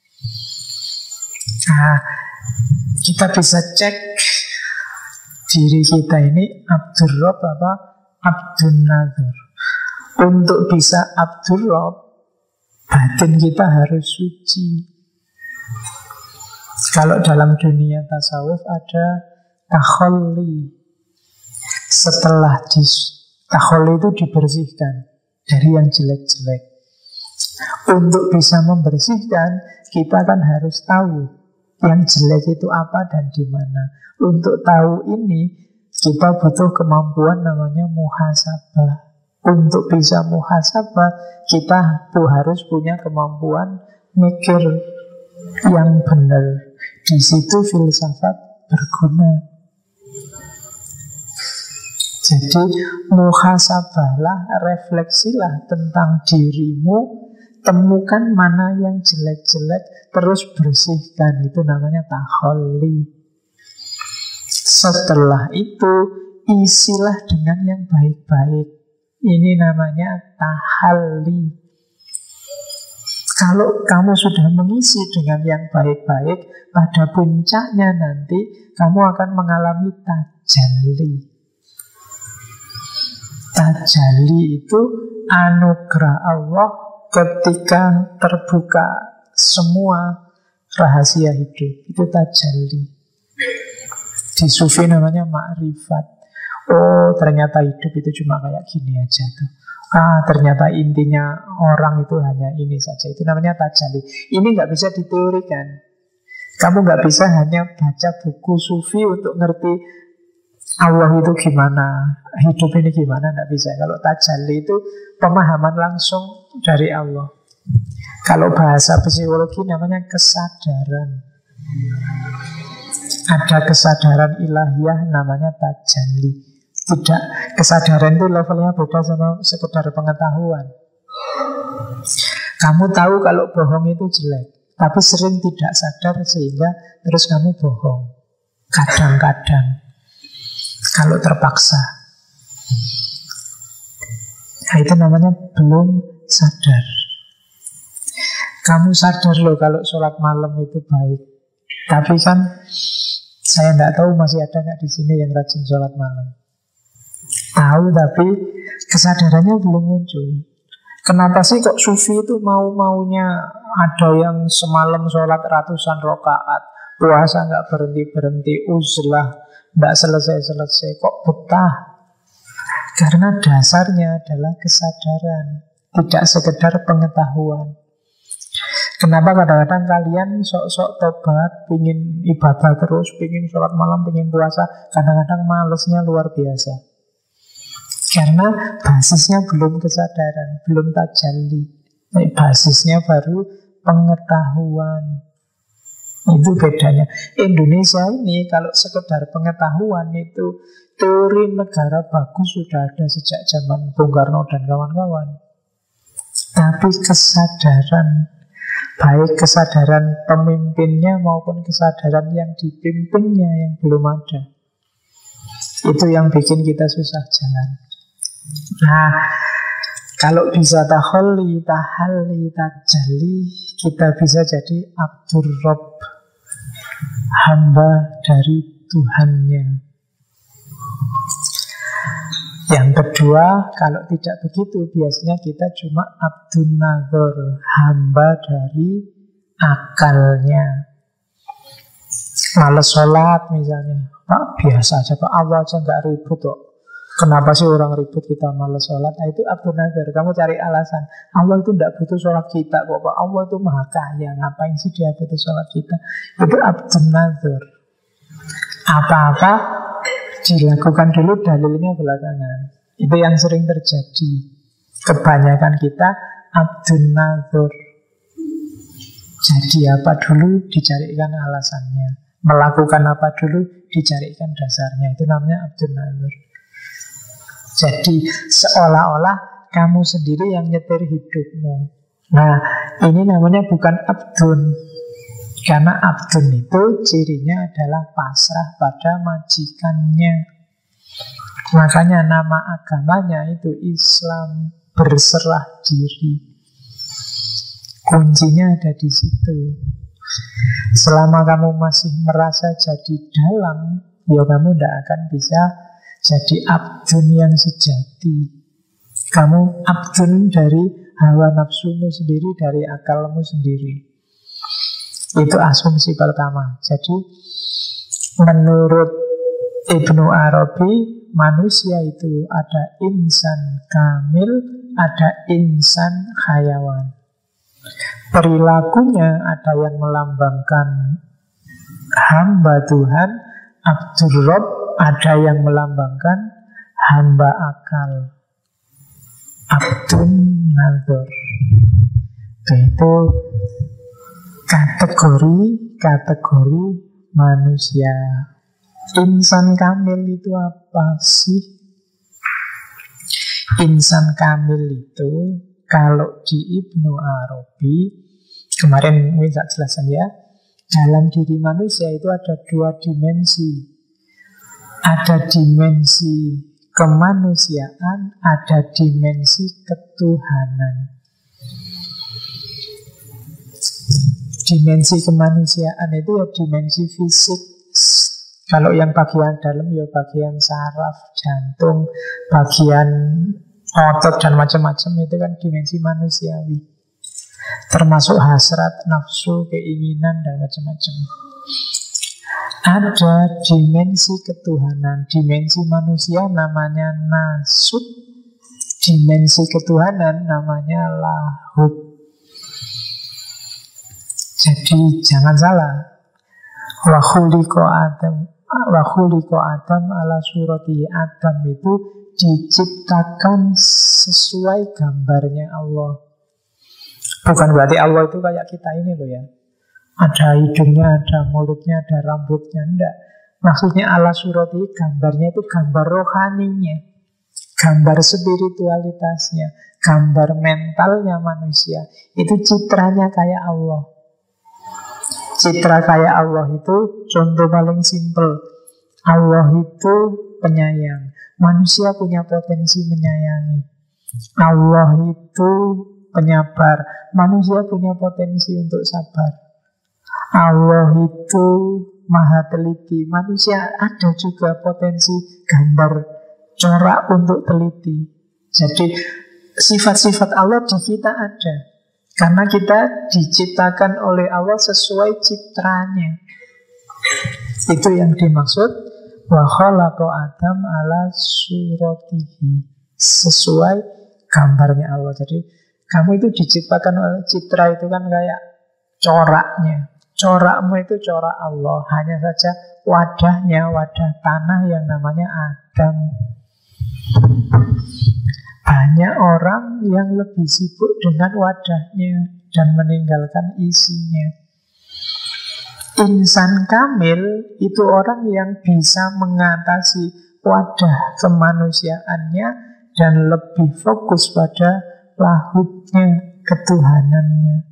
Nah, kita bisa cek diri kita ini Abdurrab apa Abdun Nazar. Untuk bisa Abdurrab, batin kita harus suci. Kalau dalam dunia tasawuf ada takholli. Setelah takholli itu dibersihkan dari yang jelek-jelek. Untuk bisa membersihkan, kita kan harus tahu yang jelek itu apa dan di mana. Untuk tahu ini, kita butuh kemampuan namanya muhasabah. Untuk bisa muhasabah, kita harus punya kemampuan mikir yang benar. Di situ filsafat berguna. Jadi muhasabahlah, refleksilah tentang dirimu, temukan mana yang jelek-jelek, terus bersihkan. Itu namanya takholli. Setelah itu, isilah dengan yang baik-baik. Ini namanya tahalli. Kalau kamu sudah mengisi dengan yang baik-baik, pada puncaknya nanti kamu akan mengalami tajalli. Tajalli itu anugerah Allah ketika terbuka semua rahasia hidup. Itu tajalli. Di sufi namanya ma'rifat. Oh, ternyata hidup itu cuma kayak gini aja tuh. Ternyata intinya orang itu hanya ini saja. Itu namanya tajalli. Ini nggak bisa diteorikan. Kamu nggak bisa hanya baca buku sufi untuk ngerti Allah itu gimana, hidup ini gimana, nggak bisa. Kalau tajalli itu pemahaman langsung dari Allah. Kalau bahasa psikologi namanya kesadaran. Ada kesadaran ilahiyah namanya tajalli. Tidak, kesadaran itu levelnya beda sama sekedar pengetahuan. Kamu tahu kalau bohong itu jelek, tapi sering tidak sadar sehingga terus kamu bohong. Kadang-kadang kalau terpaksa. Nah, itu namanya belum sadar. Kamu sadar loh kalau sholat malam itu baik. Tapi kan saya tidak tahu masih ada nggak di sini yang rajin sholat malam. Tahu tapi kesadarannya belum muncul. Kenapa sih kok sufi itu mau-maunya ada yang semalam sholat ratusan rakaat, puasa nggak berhenti-berhenti, uzlah nggak selesai-selesai, kok betah? Karena dasarnya adalah kesadaran, tidak sekedar pengetahuan. Kenapa kadang-kadang kalian sok-sok tobat, pingin ibadah terus, pingin sholat malam, pingin puasa, kadang-kadang malesnya luar biasa. Karena basisnya belum kesadaran, belum tajalli. Basisnya baru pengetahuan. Itu bedanya. Indonesia ini kalau sekedar pengetahuan itu teori negara bagus sudah ada sejak zaman Bung Karno dan kawan-kawan. Tapi kesadaran, baik kesadaran pemimpinnya maupun kesadaran yang dipimpinnya yang belum ada. Itu yang bikin kita susah jalan. Nah, kalau bisa taholli, tahalli, tajalli, kita bisa jadi Abdur Rabb, hamba dari Tuhannya. Yang kedua, kalau tidak begitu, biasanya kita cuma Abdun Nazar, hamba dari akalnya. Males sholat misalnya, Pak biasa aja Pak, Allah aja nggak ribut kok. Kenapa sih orang ribut kita malas sholat? Nah, itu Abdul Nazar. Kamu cari alasan. Allah itu tidak butuh sholat kita kok Pak. Allah itu maha kaya. Ngapain sih dia butuh sholat kita? Itu Abdul Nazar. Apa-apa dilakukan dulu, dalilnya belakangan. Itu yang sering terjadi. Kebanyakan kita Abdul Nazar. Jadi apa dulu, dicarikan alasannya. Melakukan apa dulu, dicarikan dasarnya. Itu namanya Abdul Nazar. Jadi seolah-olah kamu sendiri yang nyetir hidupmu. Nah, ini namanya bukan abdun. Karena abdun itu cirinya adalah pasrah pada majikannya. Makanya nama agamanya itu Islam, berserah diri. Kuncinya ada di situ. Selama kamu masih merasa jadi dalang, ya kamu tidak akan bisa jadi abdun yang sejati. Kamu abdun dari hawa nafsumu sendiri, dari akalmu sendiri. Itu asumsi pertama. Jadi menurut Ibnu Arabi, manusia itu ada insan kamil, ada insan hayawan. Perilakunya ada yang melambangkan hamba Tuhan, Abdur Rabb, ada yang melambangkan hamba akal, Abdun Nazar. Itu kategori manusia. Insan kamil itu apa sih? Insan kamil itu kalau di Ibnu Arabi, kemarin saya jelaskan ya, dalam diri manusia itu ada dua dimensi. Ada dimensi kemanusiaan, ada dimensi ketuhanan. Dimensi kemanusiaan itu ya dimensi fisik. Kalau yang bagian dalam ya bagian saraf, jantung, bagian otot dan macam-macam itu kan dimensi manusiawi. Termasuk hasrat, nafsu, keinginan dan macam-macam. Ada dimensi ketuhanan, dimensi manusia namanya nasut, dimensi ketuhanan namanya lahut. Jadi jangan salah. Wa khuliqa Adam ala surati Adam itu diciptakan sesuai gambarnya Allah. Bukan berarti Allah itu kayak kita ini loh ya. Ada hidungnya, ada mulutnya, ada rambutnya. Enggak. Maksudnya ala surati, gambarnya itu gambar rohaninya, gambar spiritualitasnya, gambar mentalnya manusia. Itu citranya kayak Allah. Citra kayak Allah itu contoh paling simpel. Allah itu penyayang. Manusia punya potensi menyayangi. Allah itu penyabar. Manusia punya potensi untuk sabar. Allah itu maha teliti. Manusia ada juga potensi gambar corak untuk teliti. Jadi sifat-sifat Allah di kita ada. Karena kita diciptakan oleh Allah sesuai citranya. Itu yang dimaksud wa khalaqa Adam ala suratihi, sesuai gambarnya Allah. Jadi kamu itu diciptakan oleh citra, itu kan kayak coraknya. Corakmu itu corak Allah. Hanya saja wadahnya, wadah tanah yang namanya Adam. Banyak orang yang lebih sibuk dengan wadahnya dan meninggalkan isinya. Insan kamil itu orang yang bisa mengatasi wadah kemanusiaannya dan lebih fokus pada lahutnya, ketuhanannya.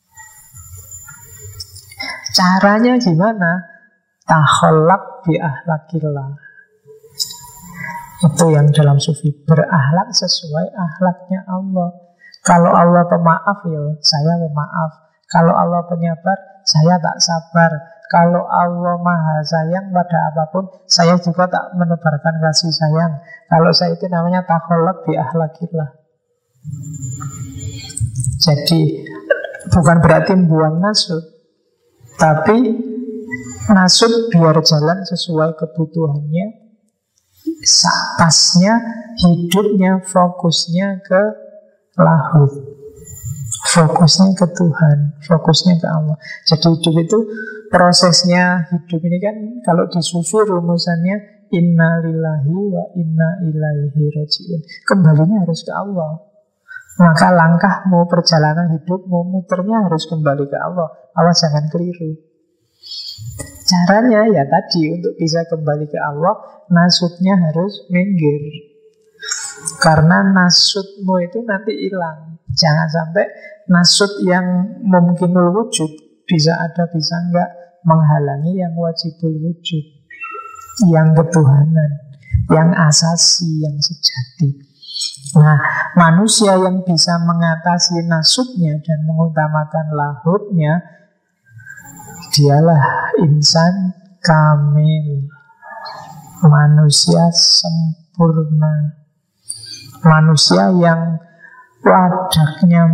Caranya gimana? Takholak bi ahlakillah. Itu yang dalam sufi, berakhlak sesuai akhlaknya Allah. Kalau Allah pemaaf, ya saya pemaaf. Kalau Allah penyabar, saya tak sabar. Kalau Allah maha sayang pada apapun, saya juga tak menebarkan kasih sayang. Kalau saya itu namanya takholak bi ahlakillah. Jadi bukan berarti buang nasut, tapi nasut biar jalan sesuai kebutuhannya. Pasnya hidupnya fokusnya ke lahut, fokusnya ke Tuhan, fokusnya ke Allah. Jadi hidup itu prosesnya, hidup ini kan kalau di sufi rumusannya inna lillahi wa inna ilaihi rajiun. Kembalinya harus ke Allah. Maka langkahmu, perjalanan hidupmu, muternya harus kembali ke Allah. Awas jangan keliru. Caranya ya tadi, untuk bisa kembali ke Allah, nasutnya harus minggir. Karena nasutmu itu nanti hilang. Jangan sampai nasut yang mungkinul wujud, bisa ada bisa enggak, menghalangi yang wajibul wujud, yang ketuhanan, yang asasi, yang sejati. Nah, manusia yang bisa mengatasi nasutnya dan mengutamakan lahutnya, dialah insan kamil, manusia sempurna, manusia yang wadahnya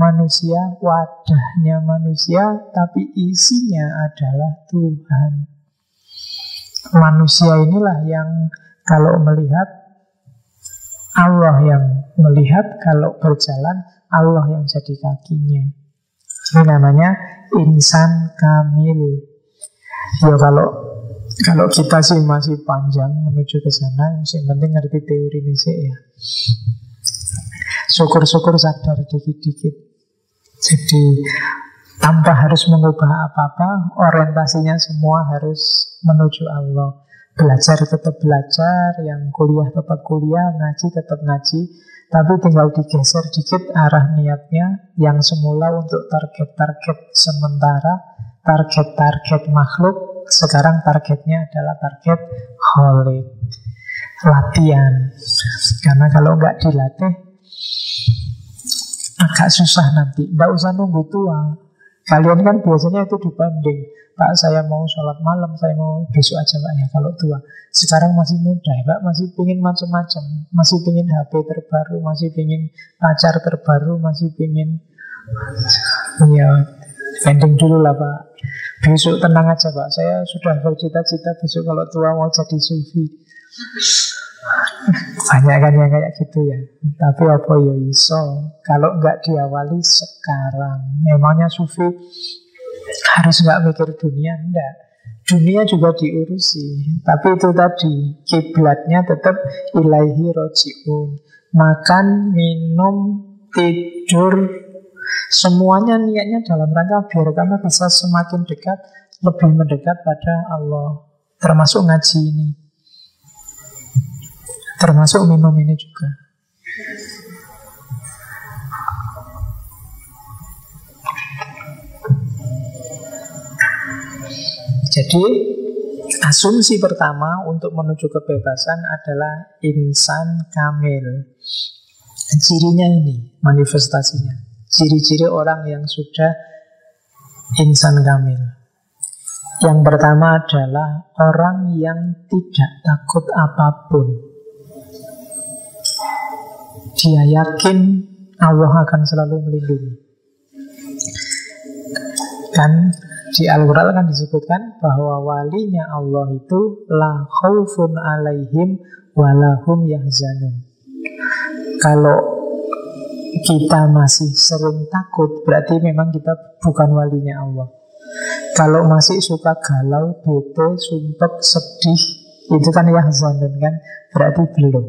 manusia, tapi isinya adalah Tuhan. Manusia inilah yang kalau melihat, Allah yang melihat, kalau berjalan, Allah yang jadi kakinya. Ini namanya insan kamil. Ya kalau kita sih masih panjang menuju ke sana, yang penting ngerti teori ini sih ya. Syukur-syukur sadar dikit-dikit. Jadi tanpa harus mengubah apa-apa, orientasinya semua harus menuju Allah. Belajar tetap belajar, yang kuliah tetap kuliah, ngaji tetap ngaji, tapi tinggal digeser dikit arah niatnya. Yang semula untuk target-target sementara, target-target makhluk, sekarang targetnya adalah target Khalik. Latihan. Karena kalau nggak dilatih agak susah nanti. Nggak usah nunggu tua. Kalian kan biasanya itu dibanding, Pak saya mau sholat malam, saya mau besok aja Pak ya kalau tua. Sekarang masih muda Pak, masih pingin macam-macam, masih pingin HP terbaru, masih pingin pacar terbaru, masih pingin, ya pending dulu lah Pak. Besok tenang aja Pak, saya sudah bercita-cita besok kalau tua mau jadi sufi. Banyak kan yang kayak gitu ya. Tapi apa ya iso kalau nggak diawali sekarang. Memangnya sufi harus nggak mikir dunia? Enggak. Dunia juga diurusi. Tapi itu tadi, kiblatnya tetap ilaihi roji'un. Makan, minum, tidur, semuanya niatnya dalam rangka biar kamu bisa semakin dekat, lebih mendekat pada Allah. Termasuk ngaji ini, termasuk minum ini juga. Jadi asumsi pertama untuk menuju kebebasan adalah insan kamil. Cirinya ini, manifestasinya. Ciri-ciri orang yang sudah insan kamil. Yang pertama adalah orang yang tidak takut apapun. Dia yakin Allah akan selalu melindungi. Kan di Al-Quran kan disebutkan bahwa walinya Allah itu la khaufun alaihim walahum yahzanun. Kalau kita masih sering takut, berarti memang kita bukan walinya Allah. Kalau masih suka galau, bete, sumpek, sedih, itu kan yahzanun kan, berarti belum.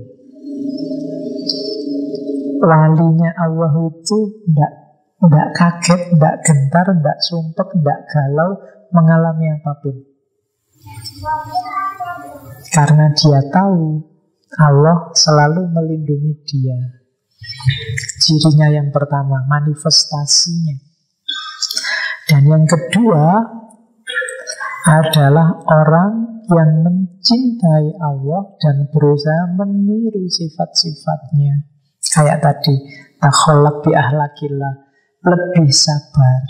Walinya Allah itu tidak kaget, tidak gentar, tidak sumpek, tidak galau mengalami apapun. Karena dia tahu Allah selalu melindungi dia. Cirinya yang pertama, manifestasinya. Dan yang kedua adalah orang yang mencintai Allah dan berusaha meniru sifat-sifatnya. Kayak tadi, takholak bi ahlakillah, lebih sabar.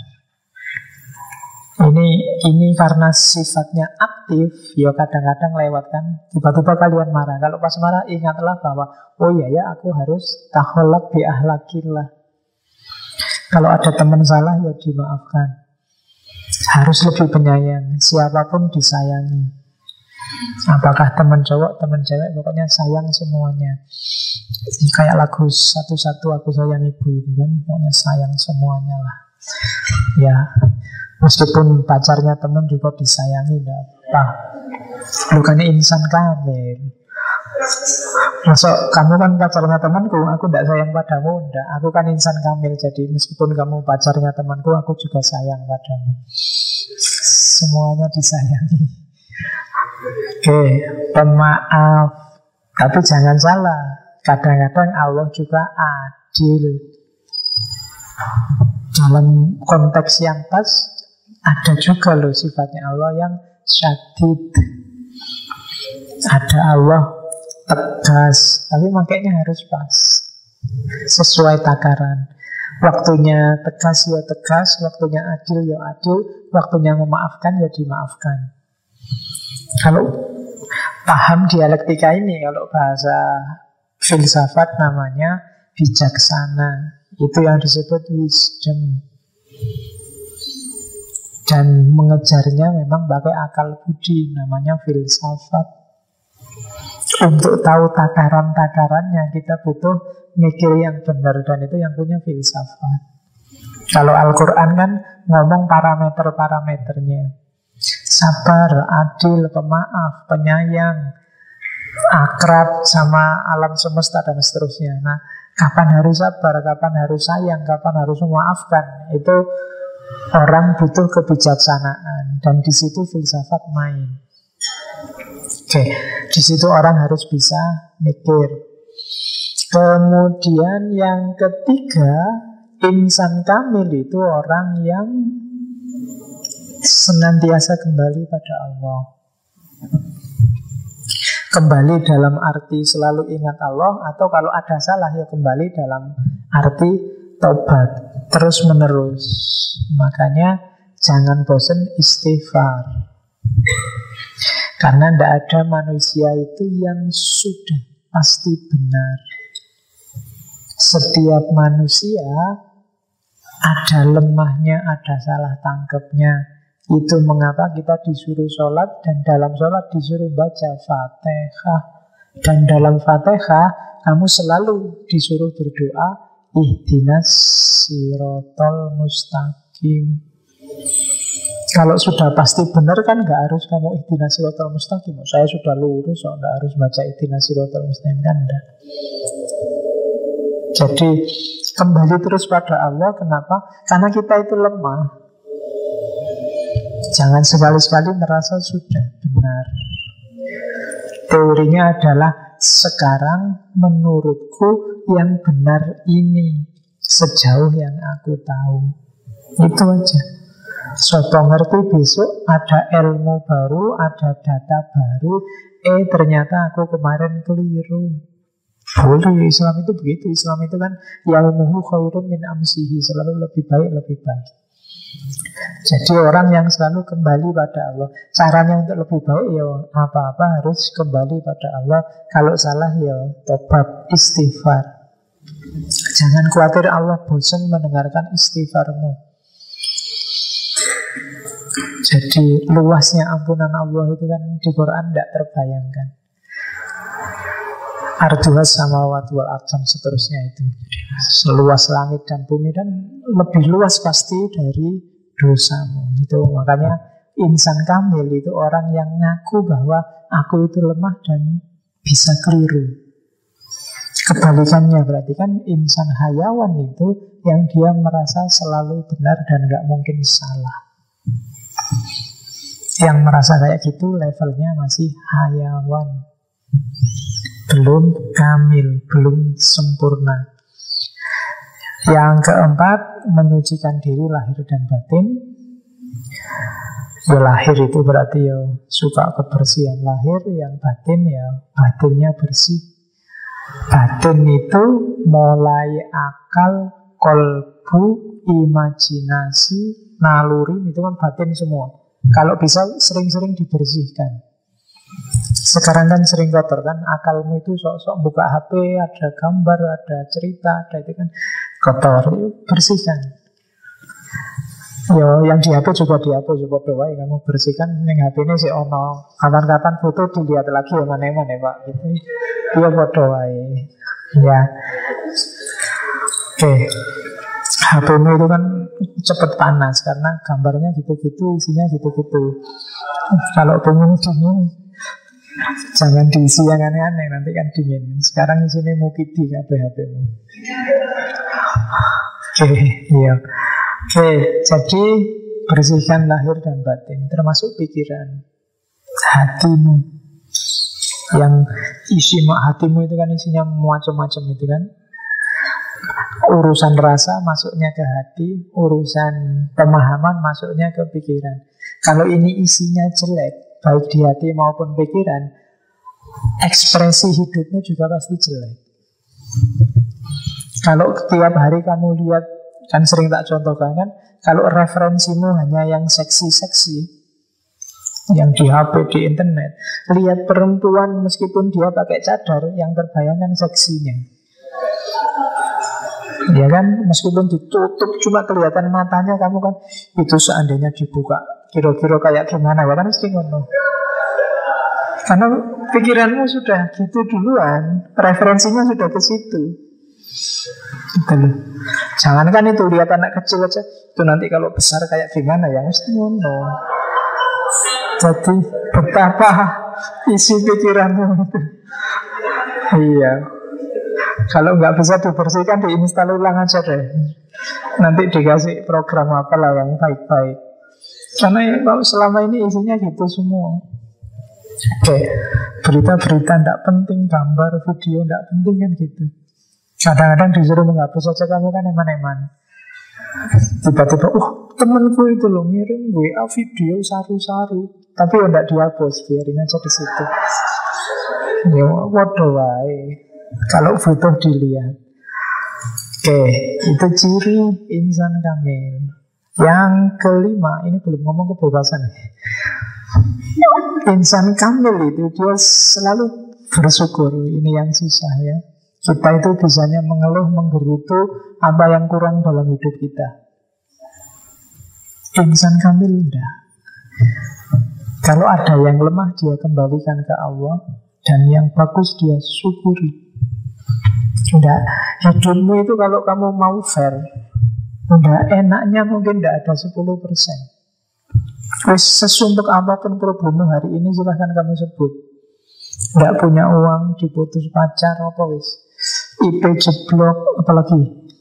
Ini karena sifatnya aktif, ya kadang-kadang lewat kan. Tiba-tiba kalian marah. Kalau pas marah ingatlah bahwa oh iya ya aku harus takholak bi ahlakillah. Kalau ada teman salah ya dimaafkan. Harus lebih penyayang. Siapapun disayangi. Apakah teman cowok, teman cewek, pokoknya sayang semuanya. Kayak lagu satu-satu aku sayang ibu itu kan, pokoknya sayang semuanya lah. Ya, meskipun pacarnya teman juga disayangi, tidak apa. Bukannya insan kamil. Masuk kamu kan pacarnya temanku, aku tidak sayang padamu, enggak. Aku kan insan kamil, jadi meskipun kamu pacarnya temanku, aku juga sayang padamu. Semuanya disayangi. Oke, pemaaf. Tapi jangan salah, kadang-kadang Allah juga adil. Dalam konteks yang pas, ada juga loh sifatnya Allah yang syadid. Ada Allah tegas, tapi makanya harus pas, sesuai takaran. Waktunya tegas ya tegas, waktunya adil ya adil, waktunya memaafkan ya dimaafkan. Kalau paham dialektika ini, kalau bahasa filsafat namanya bijaksana. Itu yang disebut wisdom. Dan mengejarnya memang pakai akal budi, namanya filsafat. Untuk tahu takaran-takarannya kita butuh mikir yang benar, dan itu yang punya filsafat. Kalau Al-Quran kan ngomong parameter-parameternya. sabar, adil, pemaaf, penyayang, akrab sama alam semesta dan seterusnya. Nah, kapan harus sabar, kapan harus sayang, kapan harus memaafkan, itu orang butuh kebijaksanaan, dan di situ filsafat main. Oke, di situ orang harus bisa mikir. Kemudian yang ketiga, insan kamil itu orang yang senantiasa kembali pada Allah. Kembali dalam arti selalu ingat Allah, atau kalau ada salah ya kembali dalam arti tobat terus menerus. Makanya jangan bosan istighfar. Karena tidak ada manusia itu yang sudah pasti benar. Setiap manusia ada lemahnya, ada salah tangkapnya. Itu mengapa kita disuruh sholat, dan dalam sholat disuruh baca Fatihah. Dan dalam Fatihah kamu selalu disuruh berdoa, ihdinas sirotol mustaqim. Kalau sudah pasti benar kan nggak harus kamu ihdinas sirotol mustaqim. Saya sudah lurus, so nggak harus baca ihdinas sirotol mustaqim, kan enggak. Jadi kembali terus pada Allah. Kenapa? Karena kita itu lemah. Jangan sekali-sekali merasa sudah benar. Teorinya adalah sekarang menurutku yang benar ini sejauh yang aku tahu. Itu aja. Soto ngerti besok ada ilmu baru, ada data baru. Ternyata aku kemarin keliru. Boleh, Islam itu begitu. Islam itu kan yalmuhu khairun min amsihi, selalu lebih baik, lebih baik. Jadi orang yang selalu kembali pada Allah, caranya untuk lebih baik ya apa-apa harus kembali pada Allah. Kalau salah ya tobat, istighfar. Jangan khawatir Allah bosan mendengarkan istighfarmu. Jadi luasnya ampunan Allah itu kan di Quran tidak terbayangkan. Arduhas samawati wal ardh dan seterusnya itu. Seluas langit dan bumi, dan lebih luas pasti dari dosamu. Itu makanya insan kamil itu orang yang ngaku bahwa aku itu lemah dan bisa keliru. Kebalikannya berarti kan insan hayawan itu yang dia merasa selalu benar dan gak mungkin salah. Yang merasa kayak gitu levelnya masih hayawan, belum kamil, belum sempurna. Yang keempat, menyucikan diri lahir dan batin. Ya lahir itu berarti ya suka kebersihan lahir, yang batin ya batinnya bersih. Batin itu mulai akal, kolbu, imajinasi, naluri, itu kan batin semua. Kalau bisa sering-sering dibersihkan. Sekarang kan sering kotor kan, akalmu itu sok-sok buka HP, ada gambar, ada cerita, ada itu kan kotor, bersihkan. Yo, yang di HP juga dihapus, coba doa kamu bersihkan. Yang HP ini si ono, kapan-kapan foto dilihat lagi ya mana-mana Pak. Gitu. Dia foto ya. Oke. HP-mu itu kan cepat panas karena gambarnya gitu-gitu, isinya gitu-gitu. Kalau pengen dingin, jangan diisi yang aneh-aneh, nanti kan dingin. Sekarang isinya mukidi HP-mu. Oke, iya. Oke, jadi bersihkan lahir dan batin, termasuk pikiran, hatimu. Yang isi hatimu itu kan isinya macam-macam itu kan. Urusan rasa masuknya ke hati, urusan pemahaman masuknya ke pikiran. Kalau ini isinya jelek, baik di hati maupun pikiran, ekspresi hidupmu juga pasti jelek. Kalau tiap hari kamu lihat, kan sering tak contohkan kan, kalau referensimu hanya yang seksi-seksi, yang di HP, di internet, lihat perempuan meskipun dia pakai cadar, yang terbayangkan seksinya. Ya kan, meskipun ditutup cuma kelihatan matanya, kamu kan itu seandainya dibuka kira-kira kayak gimana ya kan, mesti ngono. Karena pikiranmu sudah gitu duluan, referensinya sudah ke situ. Gitu. Jangankan itu, lihat anak kecil aja, itu nanti kalau besar kayak gimana ya, mesti ngono. Jadi betapa isi pikiranmu itu. Iya. Kalau nggak bisa dibersihkan, diinstal ulang aja deh. Nanti dikasih program apalah yang baik-baik. Karena kalau selama ini isinya gitu semua. Oke, berita-berita tidak penting, gambar, video tidak penting kan gitu. Kadang-kadang disuruh menghapus saja, kamu kan eman-eman. Tiba-tiba, temanku itu loh ngirim WA video saru-saru, tapi tidak dihapus, biarin aja di situ. Ya, waduh wae. Kalau butuh dilihat. Oke, itu ciri insan kamil. Yang kelima, ini belum ngomong kebebasan. Insan kamil itu dia selalu bersyukur. Ini yang susah ya. Kita itu bisanya mengeluh, menggerutu apa yang kurang dalam hidup kita. Insan kamil enggak. Kalau ada yang lemah, dia kembalikan ke Allah. Dan yang bagus dia syukuri. Enggak, hidupmu itu kalau kamu mau fair, enggak, enaknya mungkin enggak ada 10%. Wis sesuntuk apapun problemmu hari ini silahkan kamu sebut. Enggak punya uang, diputus pacar, apa wis IP jeblok, apalagi.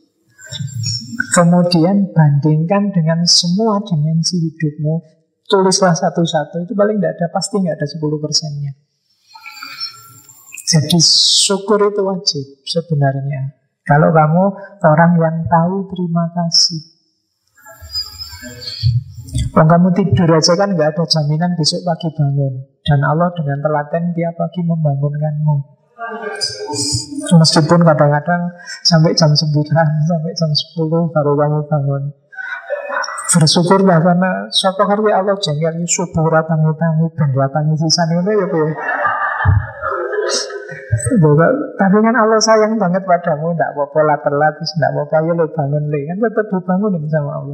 Kemudian bandingkan dengan semua dimensi hidupmu, tulislah satu-satu, itu paling enggak ada, pasti enggak ada 10%-nya. Jadi syukur itu wajib sebenarnya. Kalau kamu orang yang tahu terima kasih. Kalau kamu tidur aja kan nggak ada jaminan besok pagi bangun. Dan Allah dengan telaten tiap pagi membangunkanmu. Meskipun kadang-kadang sampai jam 9, sampai jam 10 baru kamu bangun. Bersyukurlah karena suatu hari Allah jengkel subuh ratangi-tangi ben ratangi sisan itu ya Bu. Tapi kan Allah sayang banget padamu. Tidak apa-apa lah telat, tidak apa-apa ya lo bangun le. Kan tetap dibangunin sama Allah.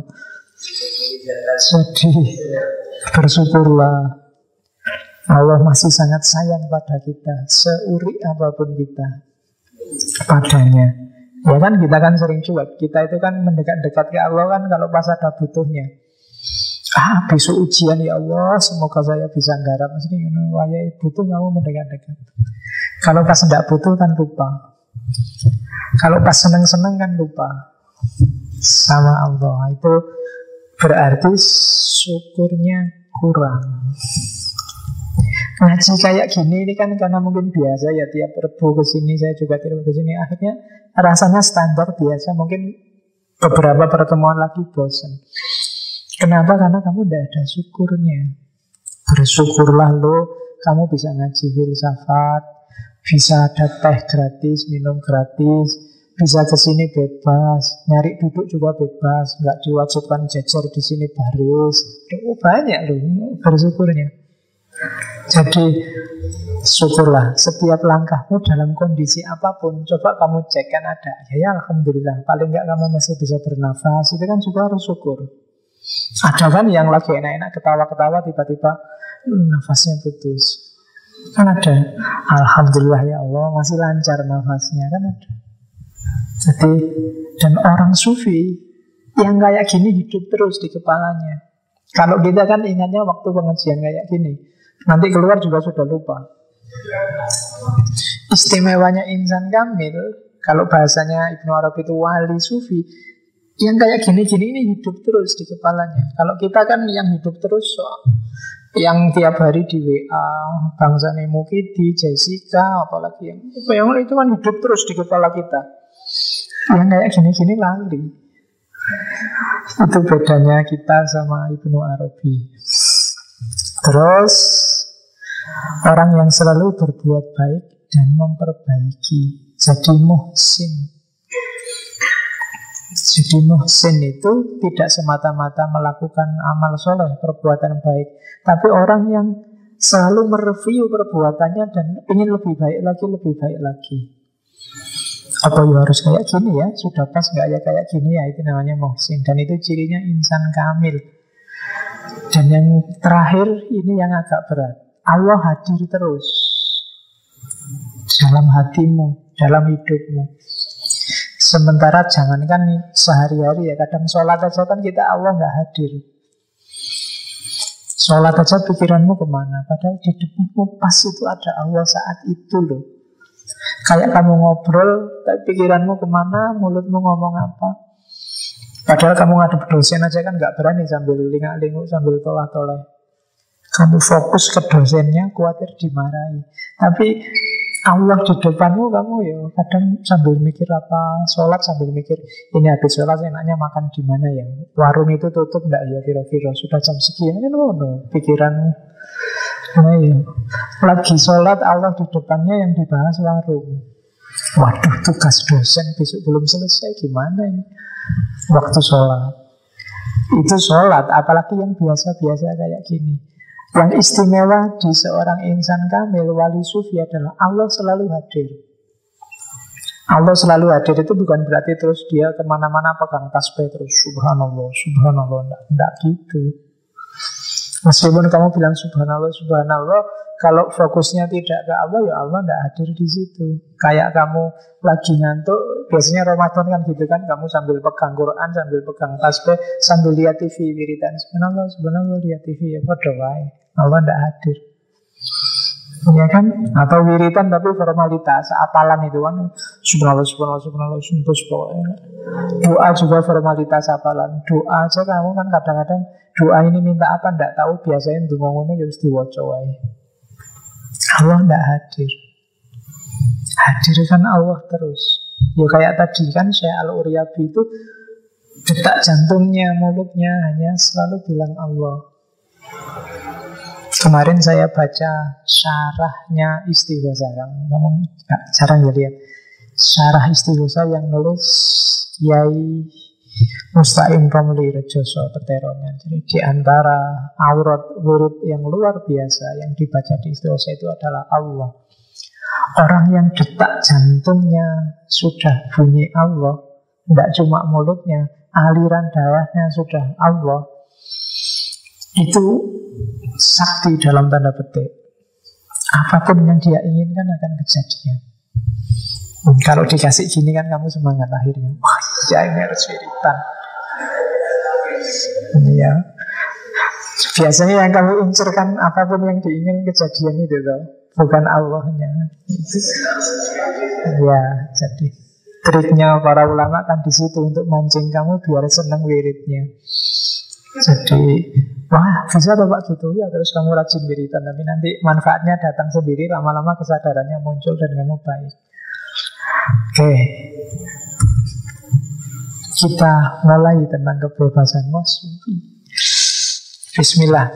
Jadi bersyukurlah. Allah masih sangat sayang pada kita, seurik apapun kita padanya. Ya kan kita kan sering cuek. Kita itu kan mendekat-dekat ke Allah kan kalau pas ada butuhnya. Besok ujian ya Allah, semoga saya bisa garap. Maksudnya waya butuh kamu mendekat-dekat. Kalau pas tidak butuh kan lupa. Kalau pas seneng-seneng kan lupa sama Allah. Itu berarti syukurnya kurang. Ngaji kayak gini ini kan karena mungkin biasa ya, tiap Rebu kesini saya juga tiap kesini. Akhirnya rasanya standar biasa. Mungkin beberapa pertemuan lagi bosan. Kenapa? Karena kamu tidak ada syukurnya. Bersyukurlah lo, kamu bisa ngaji filsafat, bisa ada teh gratis, minum gratis, bisa kesini bebas, nyari duduk juga bebas, nggak diwajibkan jajar di sini baris. Banyak loh bersyukurnya. Jadi syukurlah setiap langkahmu dalam kondisi apapun. Coba kamu cek kan ada. Ya alhamdulillah, paling nggak kamu masih bisa bernafas. Itu kan juga harus syukur. Ada kan yang lagi enak-enak ketawa-ketawa tiba-tiba nafasnya putus. Kan ada. Alhamdulillah ya Allah masih lancar nafasnya kan ada. Jadi dan orang sufi yang kayak gini hidup terus di kepalanya. Kalau kita kan ingatnya waktu pengajian kayak gini, nanti keluar juga sudah lupa. Istimewanya insan kamil, kalau bahasanya Ibnu Arabi itu wali sufi, yang kayak gini-gini ini hidup terus di kepalanya. Kalau kita kan yang hidup terus yang tiap hari di WA, Bangsa Mukidi, Jessica, apalagi yang itu kan hidup terus di kepala kita. Yang kayak gini-gini lali. Itu bedanya kita sama Ibnu Arabi. Terus orang yang selalu berbuat baik dan memperbaiki, jadi muhsin. Jadi muhsin itu tidak semata-mata melakukan amal soleh, perbuatan baik, tapi orang yang selalu mereview perbuatannya dan ingin lebih baik lagi, lebih baik lagi. Apa ya harus kayak gini ya? Sudah pas nggak ya kayak gini ya? Itu namanya muhsin. Dan itu cirinya insan kamil. Dan yang terakhir ini yang agak berat. Allah hadir terus dalam hatimu, dalam hidupmu. Sementara jangankan sehari-hari ya, kadang sholat aja kan kita Allah nggak hadir. Sholat aja pikiranmu kemana, padahal di depanmu pas itu ada Allah saat itu loh. Kayak kamu ngobrol, tapi pikiranmu kemana, mulutmu ngomong apa. Padahal kamu ngadep dosen aja kan gak berani sambil lingak-linguk, sambil tolah-tolah. Kamu fokus ke dosennya, khawatir dimarahi. Tapi Allah di depanmu, kamu ya kadang sambil mikir apa, sholat sambil mikir, ini habis sholat enaknya makan di mana ya, warung itu tutup enggak ya kira-kira, sudah jam sekian kan, pikiranmu. Nah ya, lagi sholat Allah di depannya yang dibahas warung. Waduh, tugas dosen besok belum selesai, gimana ini waktu sholat. Itu sholat, apalagi yang biasa-biasa kayak gini. Yang istimewa di seorang insan kamil, wali sufi adalah Allah selalu hadir. Allah selalu hadir itu bukan berarti terus dia kemana-mana pegang tasbih terus subhanallah, subhanallah. Enggak gitu. Meskipun kamu bilang subhanallah, subhanallah, kalau fokusnya tidak ke Allah, ya Allah tidak hadir di situ. Kayak kamu lagi ngantuk, biasanya Ramadan kan gitu kan, kamu sambil pegang Quran, sambil pegang tasbih, sambil lihat TV, wiridan subhanallah, subhanallah, lihat TV, ya pada wae. Allah tidak hadir. Ya kan? Atau wiridan tapi formalitas, apalan itu kan subhanallah, subhanallah, subhanallah, subhanallah. Doa juga formalitas apalan. Doa aja kamu kan kadang-kadang doa ini minta apa ndak tahu, biasanya ndonga ngono ya wis diwaca wae. Allah ndak hadir. Hadir kan Allah terus. Ya kayak tadi kan Syekh Al-Uryabi itu detak jantungnya, mulutnya hanya selalu bilang Allah. Kemarin saya baca syarahnya Istighosa, kamu jarang ya lihat syarah Istighosa yang nulis Yai Musta'in Romli Rejoso Peterongan. Jadi di antara aurat wirid yang luar biasa yang dibaca di Istighosa itu adalah Allah. Orang yang detak jantungnya sudah bunyi Allah, tidak cuma mulutnya, aliran darahnya sudah Allah, itu sakti dalam tanda petik. Apapun yang dia inginkan akan kejadian. Kalau dikasih gini kan kamu semangat akhirnya. Wah ya ini harus wiritan. Iya. Biasanya yang kamu incerkan apapun yang diingin kejadian itu toh, bukan Allahnya. Itu. Ya, jadi triknya para ulama kan di situ untuk mancing kamu biar senang wiridnya. Jadi, wah bisa tuh Pak gitu ya, terus kamu rajin wiritan, tapi nanti manfaatnya datang sendiri, lama-lama kesadarannya muncul dan kamu baik. Oke, kita mulai tentang kebebasan Sufi. Bismillah.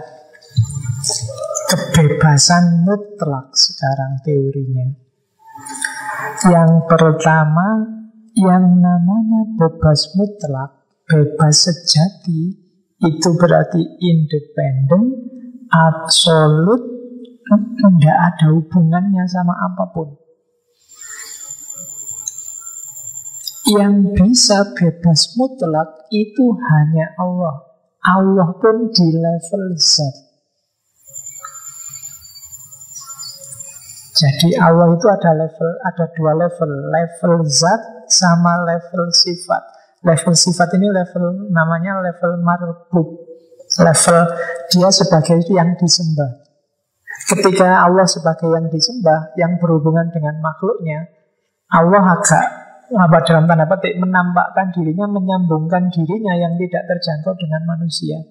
Kebebasan mutlak sekarang teorinya. Yang pertama, yang namanya bebas mutlak, bebas sejati, itu berarti independen, absolut, tidak ada hubungannya sama apapun. Yang bisa bebas mutlak itu hanya Allah. Allah pun di level zat. Jadi Allah itu ada dua level, level zat sama level sifat. Level sifat ini level namanya level marbub, level dia sebagai yang disembah. Ketika Allah sebagai yang disembah, yang berhubungan dengan makhluknya, Allah agak dalam tanda petik menampakkan dirinya, menyambungkan dirinya yang tidak terjangkau dengan manusia.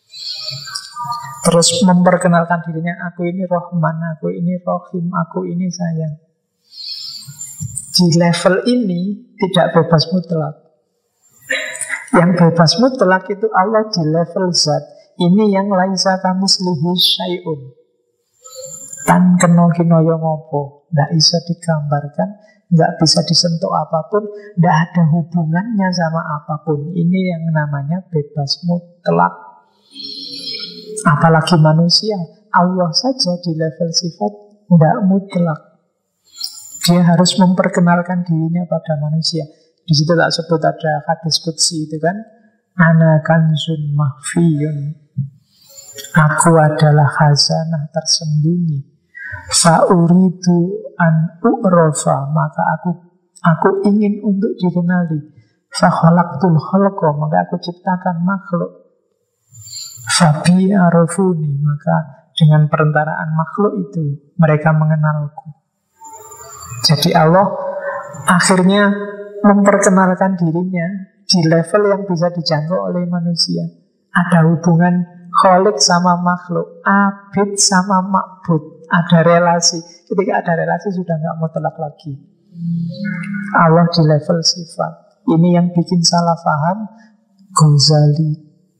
Terus memperkenalkan dirinya, aku ini Rahman, aku ini Rahim, aku ini sayang. Di level ini tidak bebas mutlak. Yang bebas mutlak itu Allah di level zat. Ini yang laisa kamislihi syai'un. Tan kena kinoyo ngopo, tidak bisa digambarkan, tidak bisa disentuh apapun, tidak ada hubungannya sama apapun. Ini yang namanya bebas mutlak. Apalagi manusia, Allah saja di level sifat tidak mutlak. Dia harus memperkenalkan dirinya pada manusia. Di situ tak sebut ada hadis qudsi itu kan, ana kanzun mahfiyun, aku adalah khazanah tersembunyi, fa'uridu an u'rofa, maka aku ingin untuk dikenali, fa khalaqtul khalqa, maka aku ciptakan makhluk. Fabi arafuni, maka dengan perantaraan makhluk itu mereka mengenalku. Jadi Allah akhirnya memperkenalkan dirinya di level yang bisa dijangkau oleh manusia. Ada hubungan Khalik sama makhluk, abid sama ma'bud, ada relasi. Ketika ada relasi sudah nggak mutlak lagi. Allah di level sifat. Ini yang bikin salah paham Ghazali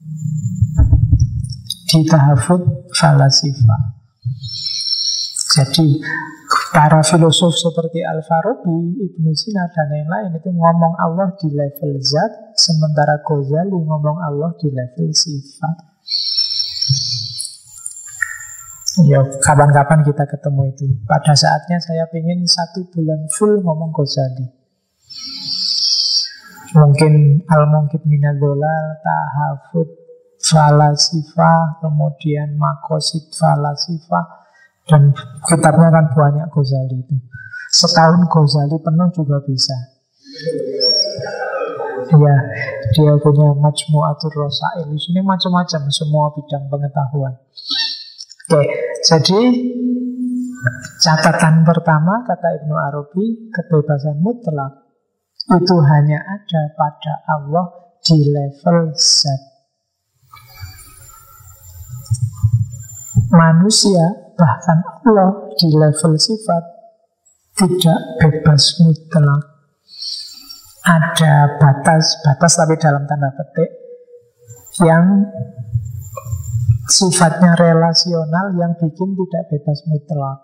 di Tahafut Falasifah. Jadi para filosof seperti Al-Farabi, Ibnu Sina dan lain-lain itu ngomong Allah di level zat, sementara Ghazali ngomong Allah di level sifat. Ya, kapan-kapan kita ketemu itu. Pada saatnya saya ingin 1 bulan full ngomong Ghazali. Mungkin Al-Munqidh Minadz-Dhalal, Tahafut Falasifah, kemudian Maqasid Falasifah, dan kitabnya kan banyak Ghazali itu. Setahun Ghazali penuh juga bisa. Ya, dia punya Majmu'atur Rasail. Di sini macam-macam semua bidang pengetahuan. Oke, jadi catatan pertama kata Ibnu Arabi, kebebasan mutlak itu hanya ada pada Allah di level zat. Manusia, bahkan Allah di level sifat tidak bebas mutlak. Ada batas tapi dalam tanda petik, yang sifatnya relasional yang bikin tidak bebas mutlak.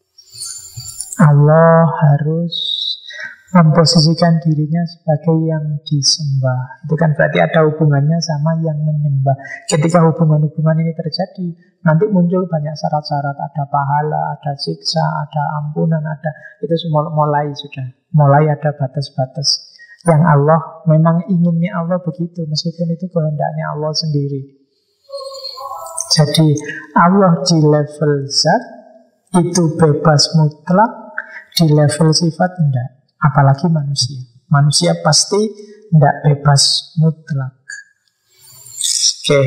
Allah harus memposisikan dirinya sebagai yang disembah. Itu kan berarti ada hubungannya sama yang menyembah. Ketika hubungan-hubungan ini terjadi, nanti muncul banyak syarat-syarat. Ada pahala, ada siksa, ada ampunan, ada itu semua mulai ada batas-batas. Yang Allah memang inginnya Allah begitu, meskipun itu kehendaknya Allah sendiri. Jadi Allah di level zat itu bebas mutlak, di level sifat enggak. Apalagi manusia. Manusia pasti tidak bebas mutlak. Oke.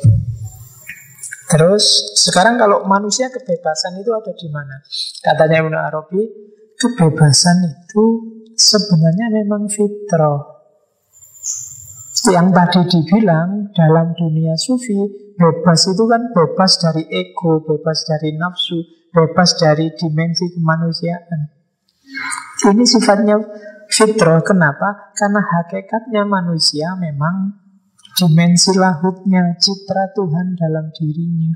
Terus sekarang kalau manusia kebebasan itu ada di mana? Katanya Ibnu Arabi, kebebasan itu sebenarnya memang fitrah. Yang tadi dibilang dalam dunia sufi, bebas itu kan bebas dari ego, bebas dari nafsu, bebas dari dimensi kemanusiaan. Ini sifatnya fitrah. Kenapa? Karena hakikatnya manusia memang dimensi lahutnya, citra Tuhan dalam dirinya.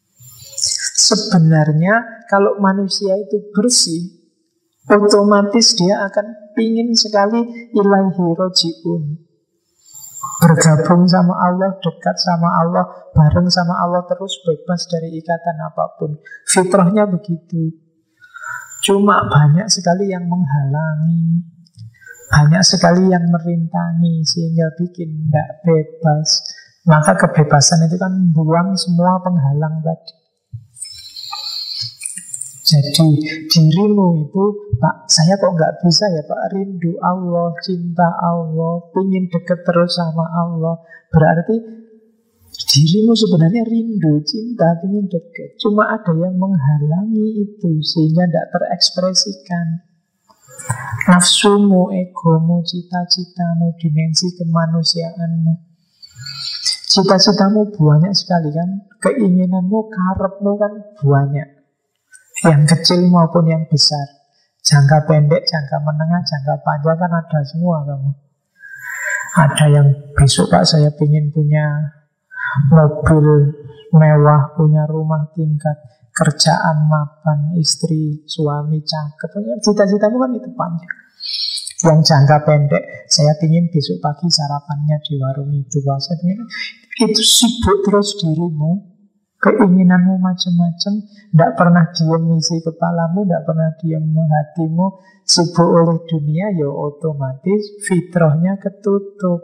Sebenarnya kalau manusia itu bersih, otomatis dia akan pingin sekali ilaihi roji'un, bergabung sama Allah, dekat sama Allah, bareng sama Allah terus, bebas dari ikatan apapun. Fitrahnya begitu. Cuma banyak sekali yang menghalangi, banyak sekali yang merintangi, sehingga bikin tidak bebas. Maka kebebasan itu kan buang semua penghalang tadi. Jadi dirimu itu, Pak, saya kok nggak bisa ya Pak, rindu Allah, cinta Allah, ingin dekat terus sama Allah. Berarti dirimu sebenarnya rindu, cinta, ingin dekat. Cuma ada yang menghalangi itu sehingga tidak terekspresikan. Nafsumu, egomu, cita-citamu, dimensi kemanusiaanmu. Cita-citamu banyak sekali kan, keinginanmu, karepmu kan banyak. Yang kecil maupun yang besar, jangka pendek, jangka menengah, jangka panjang kan ada semua kamu. Ada yang besok Pak saya ingin punya mobil mewah, punya rumah tingkat, kerjaan mapan, istri, suami cakep. Cita-citamu kan itu panjang. Yang jangka pendek, saya ingin besok pagi sarapannya di warung itu Pak. Saya ingin, itu sibuk terus dirimu. Keinginanmu macam-macam, tidak pernah diam isi kepalamu, tidak pernah diam hatimu, sibuk oleh dunia, ya otomatis fitrahnya ketutup.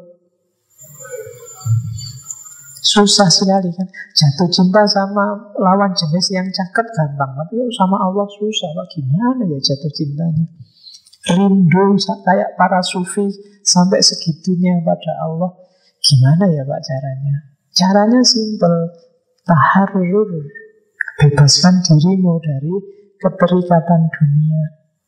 Susah sekali kan. Jatuh cinta sama lawan jenis yang cakep gampang, tapi sama Allah susah. Pak, gimana ya jatuh cintanya? Rindu kayak para sufi sampai segitunya pada Allah. Gimana ya Pak caranya? Caranya simpel, taharrur, bebaskan dirimu dari keterikatan dunia.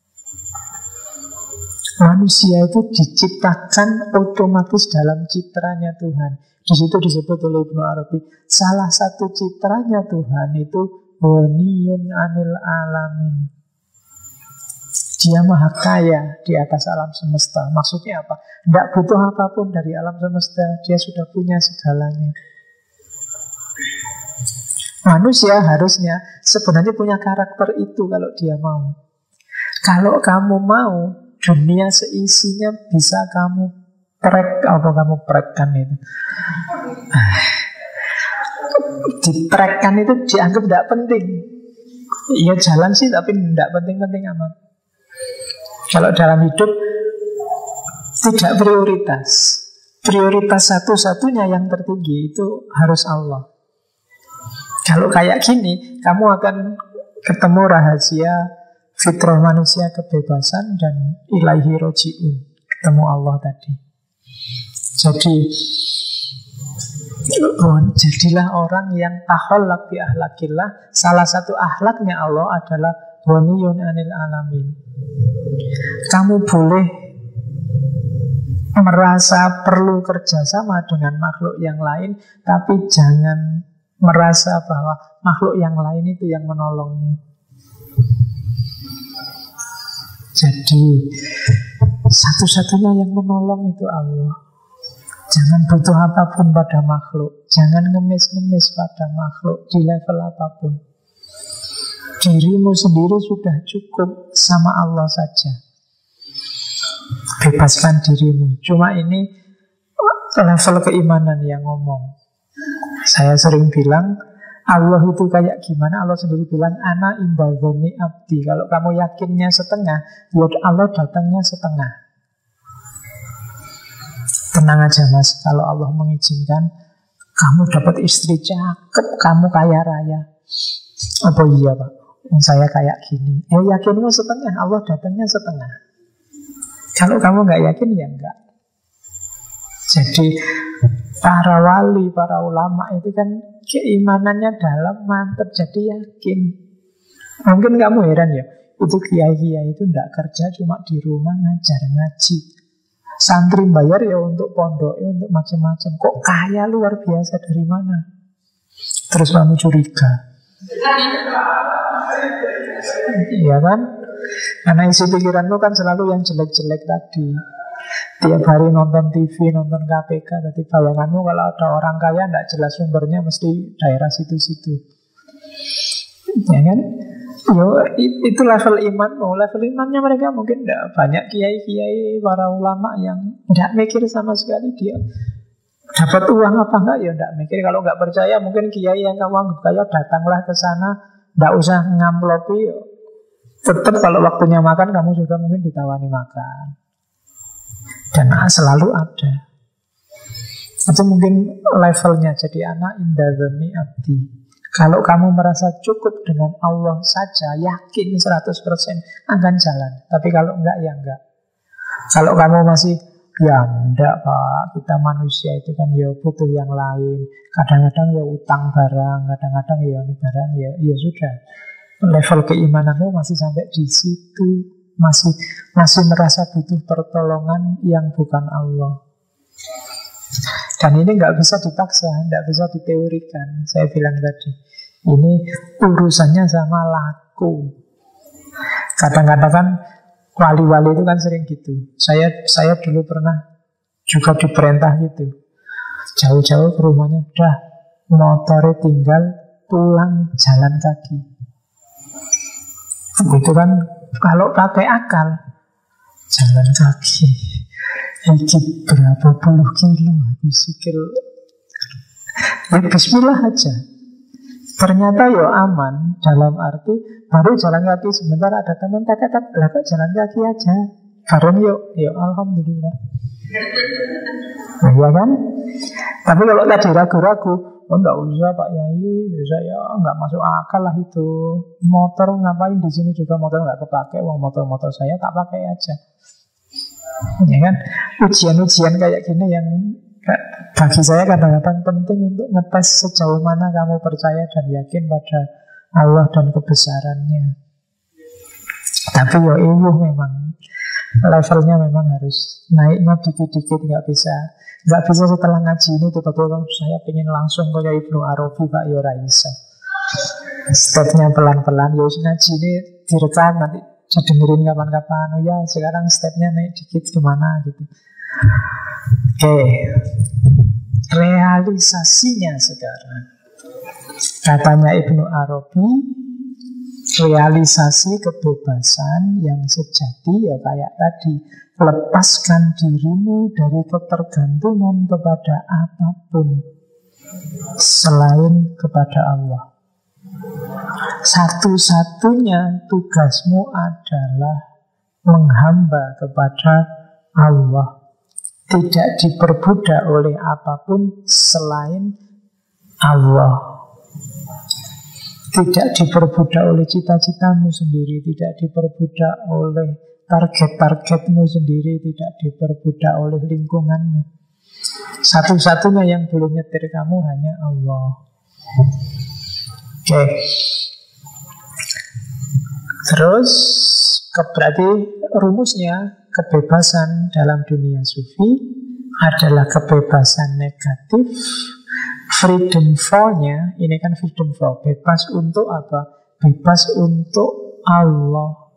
Manusia itu diciptakan otomatis dalam citranya Tuhan. Di situ disebut oleh Ibnu Arabi, salah satu citranya Tuhan itu ghaniyun anil alamin. Dia maha kaya di atas alam semesta. Maksudnya apa? Tidak butuh apapun dari alam semesta. Dia sudah punya segalanya. Manusia harusnya sebenarnya punya karakter itu kalau dia mau. Kalau kamu mau, dunia seisinya bisa kamu prekkan itu. Diprekkan itu dianggap tidak penting. Iya jalan sih tapi tidak penting-penting amat. Kalau dalam hidup tidak prioritas. Prioritas satu-satunya yang tertinggi itu harus Allah. Kalau kayak gini, kamu akan ketemu rahasia fitrah manusia, kebebasan, dan ilaihi roji'un. Ketemu Allah tadi. Jadi jadilah orang yang tahollak bi ahlakillah. Salah satu ahlaknya Allah adalah ghaniyun anil alamin. Kamu boleh merasa perlu kerjasama dengan makhluk yang lain, tapi jangan merasa bahwa makhluk yang lain itu yang menolongmu. Jadi satu-satunya yang menolong itu Allah. Jangan butuh apapun pada makhluk. Jangan ngemis-ngemis pada makhluk di level apapun. Dirimu sendiri sudah cukup, sama Allah saja. Bebaskan dirimu. Cuma ini level keimanan yang ngomong. Saya sering bilang, Allah itu kayak gimana? Allah sendiri bilang, ana inda dzanni abdi. Kalau kamu yakinnya setengah, ya Allah datangnya setengah. Tenang aja mas, kalau Allah mengizinkan kamu dapat istri cakep, kamu kaya raya. Apa iya pak? Saya kayak gini. Ya yakinmu setengah, Allah datangnya setengah. Kalau kamu nggak yakin ya enggak. Jadi para wali, para ulama itu kan keimanannya dalam, mantap, jadi yakin. Mungkin kamu heran ya, itu kiai-kiai itu enggak kerja, cuma di rumah ngajar ngaji. Santri bayar ya untuk pondok, ya untuk macam-macam. Kok kaya luar biasa, dari mana? Terus kamu curiga. Iya kan? Karena isi pikiranmu kan selalu yang jelek-jelek tadi. Tiap hari nonton TV, nonton KPK. Jadi bayanganmu kalau ada orang kaya tidak jelas sumbernya, mesti daerah situ-situ. Ya kan? Yo, itu level imanmu. Level imannya mereka mungkin tidak banyak. Kiai-kiai, para ulama yang tidak mikir sama sekali. Dia dapat uang apa enggak ya tidak mikir. Kalau enggak percaya mungkin kiai yang kamu anggap kaya, datanglah ke sana, tidak usah ngamplopi. Tetap kalau waktunya makan kamu juga mungkin ditawani makan. Dan selalu ada. Itu mungkin levelnya. Jadi anak inda dzanni abdi. Kalau kamu merasa cukup dengan Allah saja, yakin 100% akan jalan. Tapi kalau enggak ya enggak. Kalau kamu masih ya enggak pak, kita manusia itu kan ya butuh yang lain. Kadang-kadang ya utang barang, kadang-kadang ya barang, ya sudah. Level keimananmu masih sampai di situ, masih merasa butuh pertolongan yang bukan Allah. Dan ini nggak bisa dipaksa, nggak bisa diteorikan. Saya bilang tadi, ini urusannya sama laku. Kadang-kadang kan wali-wali itu kan sering gitu. Saya dulu pernah juga diperintah gitu. Jauh-jauh ke rumahnya, dah motornya tinggal, pulang jalan kaki. Itu kan kalau pakai akal, jalan kaki ini berapa puluh kilo, habis sikil. Ya bismillah aja. Ternyata ya aman, dalam arti baru jalan kaki sebentar ada teman tetet, lah kok jalan kaki aja. Bareng yuk, alhamdulillah. Nah, ya kan? Tapi kalau tadi ragu-ragu, oh enggak usah Pak Yai, saya enggak masuk akal lah itu. Motor ngapain di sini juga, motor enggak kepake, uang motor saya tak pakai aja. Ya kan? Ujian-ujian kayak gini yang Bagi saya kadang-kadang penting untuk ngetes sejauh mana kamu percaya dan yakin pada Allah dan kebesarannya. Tapi ya iwuh memang levelnya memang harus naiknya dikit-dikit, nggak bisa setelah ngaji ini tiba-tiba saya pengen langsung kayak Ibnu Arabi Pak ya ora iso. Stepnya pelan-pelan, ya ngaji ini direkam nanti didengerin kapan-kapan. Oh ya sekarang stepnya naik dikit gimana gitu. Oke, realisasinya sekarang katanya Ibnu Arabi, realisasi kebebasan yang sejati ya kayak tadi, lepaskan dirimu dari ketergantungan kepada apapun selain kepada Allah. Satu-satunya tugasmu adalah menghamba kepada Allah, tidak diperbudak oleh apapun selain Allah. Tidak diperbudak oleh cita-citamu sendiri, tidak diperbudak oleh target-targetmu sendiri, tidak diperbudak oleh lingkunganmu. Satu-satunya yang boleh nyetir kamu hanya Allah. Oke. Terus berarti rumusnya kebebasan dalam dunia sufi adalah kebebasan negatif. Freedom for-nya, ini kan freedom for, bebas untuk apa? Bebas untuk Allah.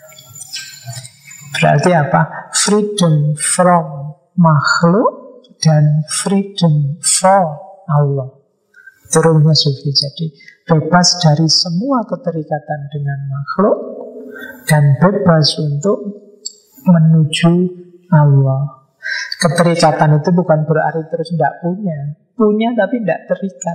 Berarti apa? Freedom from makhluk dan freedom for Allah. Itu rumusnya sufi. Jadi bebas dari semua keterikatan dengan makhluk dan bebas untuk menuju Allah. Keterikatan itu bukan berarti terus tidak punya tapi tidak terikat.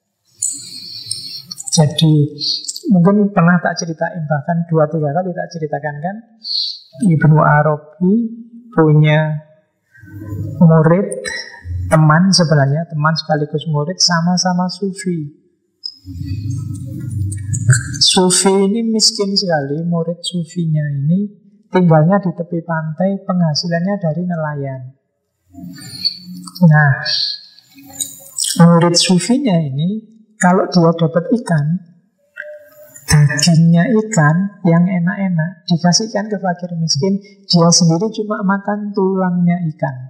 Jadi mungkin pernah tak ceritain, bahkan 2-3 kali tak ceritakan kan, Ibnu Arabi punya murid, teman sebenarnya, teman sekaligus murid, sama-sama sufi. Sufi ini miskin sekali, murid sufinya ini tinggalnya di tepi pantai, penghasilannya dari nelayan. Nah, murid sufinya ini kalau dia dapat ikan, dagingnya ikan yang enak-enak dikasihkan ke fakir miskin, dia sendiri cuma makan tulangnya ikan.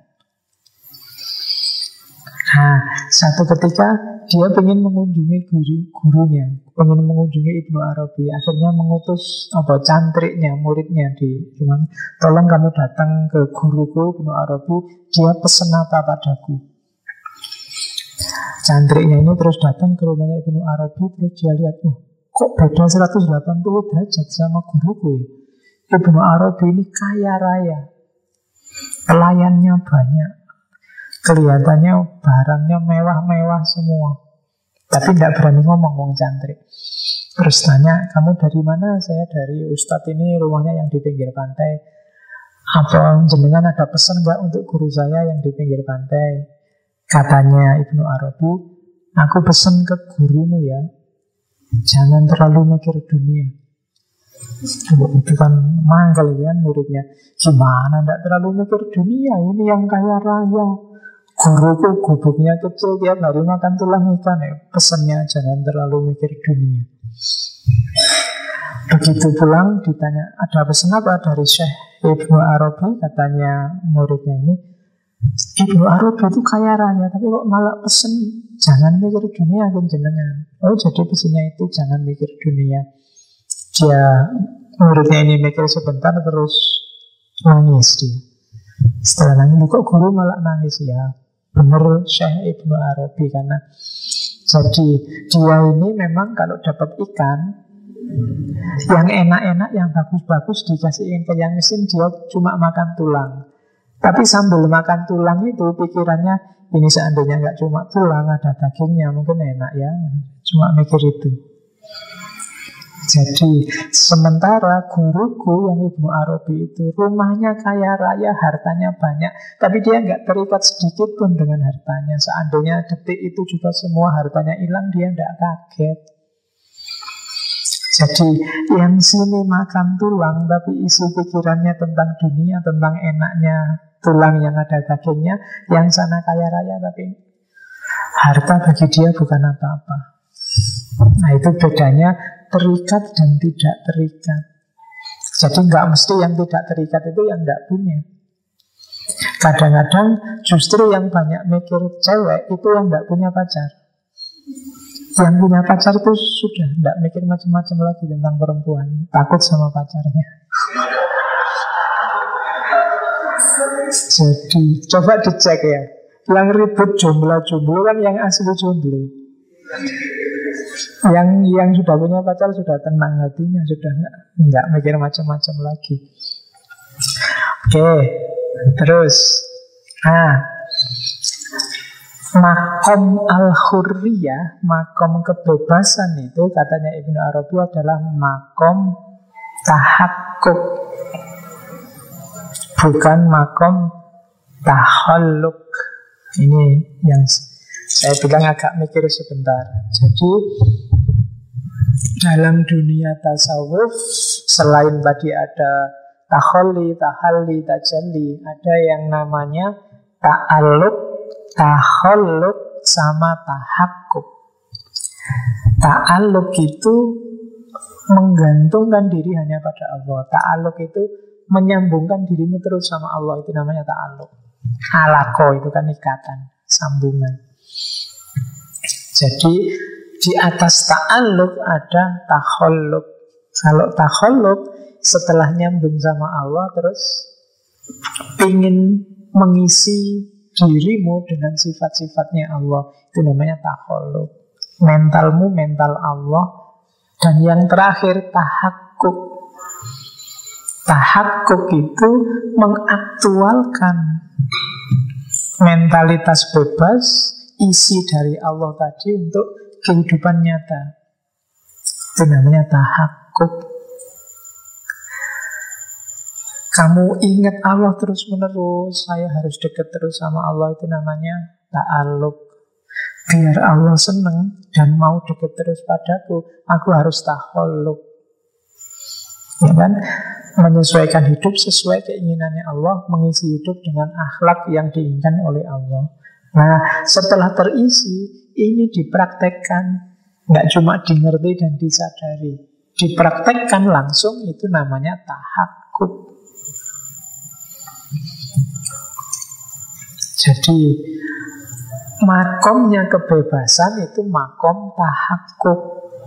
Nah, satu ketika dia ingin mengunjungi gurunya, ingin mengunjungi Ibnu Arabi. Akhirnya mengutus cantriknya, muridnya di rumah. Tolong kamu datang ke guruku Ibnu Arabi, dia pesan apa padaku. Cantriknya ini terus datang ke rumahnya Ibnu Arabi, terus dia lihat, kok beda 180 derajat sama guruku ya. Ibnu Arabi ini kaya raya, pelayannya banyak, kelihatannya barangnya mewah-mewah semua. Tapi tidak berani ngomong cantrik. Terus tanya, kamu dari mana? Saya dari Ustadz ini, rumahnya yang di pinggir pantai. Apa jenengan ada pesan nggak untuk guru saya yang di pinggir pantai? Katanya Ibnu Arabi, aku pesan ke gurumu ya, jangan terlalu mikir dunia. Itu kan mangkel kan muridnya. Gimana tidak terlalu mikir dunia? Ini yang kaya raya. Guruku gubuknya kecil, tiap hari makan tulang ikan ya. Pesannya jangan terlalu mikir dunia. Begitu pulang ditanya, ada pesan apa dari Syekh Ibnu Arabi? Katanya muridnya ini, Ibnu Arabi itu kaya raya, tapi kok malah pesen jangan mikir dunia kan jenengan. Oh jadi pesannya itu jangan mikir dunia. Dia muridnya ini mikir sebentar terus nangis dia. Setelah nangis, kok guru malah nangis ya? Benar Syekh Ibnu Arabi, karena jadi dia ini memang kalau dapat ikan yang enak-enak, yang bagus-bagus dikasihin ke yang miskin, dia cuma makan tulang. Tapi sambil makan tulang itu pikirannya, ini seandainya nggak cuma tulang, ada dagingnya, mungkin enak ya. Cuma mikir itu. Jadi sementara guruku yang Ibnu Arabi itu rumahnya kaya raya, hartanya banyak, tapi dia nggak terikat sedikit pun dengan hartanya. Seandainya detik itu juga semua hartanya hilang, dia nggak kaget. Jadi yang sini makan tulang tapi isi pikirannya tentang dunia, tentang enaknya tulang yang ada dagingnya. Yang sana kaya raya tapi harta bagi dia bukan apa-apa. Nah itu bedanya terikat dan tidak terikat. Jadi nggak mesti yang tidak terikat itu yang nggak punya. Kadang-kadang justru yang banyak mikir cewek itu yang nggak punya pacar. Yang punya pacar itu sudah nggak mikir macam-macam lagi tentang perempuan, takut sama pacarnya. Jadi coba dicek ya, yang ribut jomblo-jomblo kan yang asli jomblo. Yang sudah punya pacar sudah tenang hatinya, sudah nggak mikir macam-macam lagi. Oke, terus, makom al-hurriyah, makom kebebasan itu katanya Ibnu Arabi adalah makom tahakkuk, bukan makom tahalluk. Ini yang saya bilang agak mikir sebentar. Jadi dalam dunia tasawuf, selain tadi ada tahalli, tahalli, tajalli, ada yang namanya ta'alluq, tahalluk, sama tahakkuk. Ta'alluq itu menggantungkan diri hanya pada Allah. Ta'alluq itu menyambungkan dirimu terus sama Allah. Itu namanya ta'alluq. Alaqo itu kan ikatan, sambungan. Jadi di atas ta'alluq ada tahalluk. Kalau tahalluk setelah nyambung sama Allah terus ingin mengisi dirimu dengan sifat-sifatnya Allah, itu namanya tahalluk. Mentalmu mental Allah. Dan yang terakhir tahakkuk. Tahakkuk itu mengaktualkan mentalitas bebas, isi dari Allah tadi untuk kehidupan nyata. Itu namanya tahakkuk. Kamu ingat Allah terus menerus, saya harus dekat terus sama Allah, itu namanya ta'alluq. Biar Allah senang dan mau dekat terus padaku, aku harus tahalluk. Ya kan? Menyesuaikan hidup sesuai keinginannya Allah, mengisi hidup dengan akhlak yang diinginkan oleh Allah. Nah, setelah terisi, ini dipraktekkan. Nggak cuma dimengerti dan disadari, dipraktekkan langsung, itu namanya tahakkuk. Jadi makomnya kebebasan itu makom tahakkuk.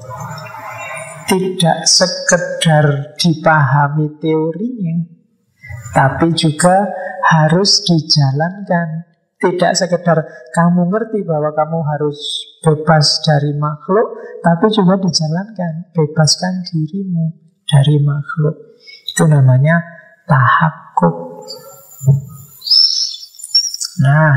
Tidak sekedar dipahami teorinya, tapi juga harus dijalankan. Tidak sekedar kamu ngerti bahwa kamu harus bebas dari makhluk, tapi juga dijalankan. Bebaskan dirimu dari makhluk. Itu namanya tahakkuk. Nah,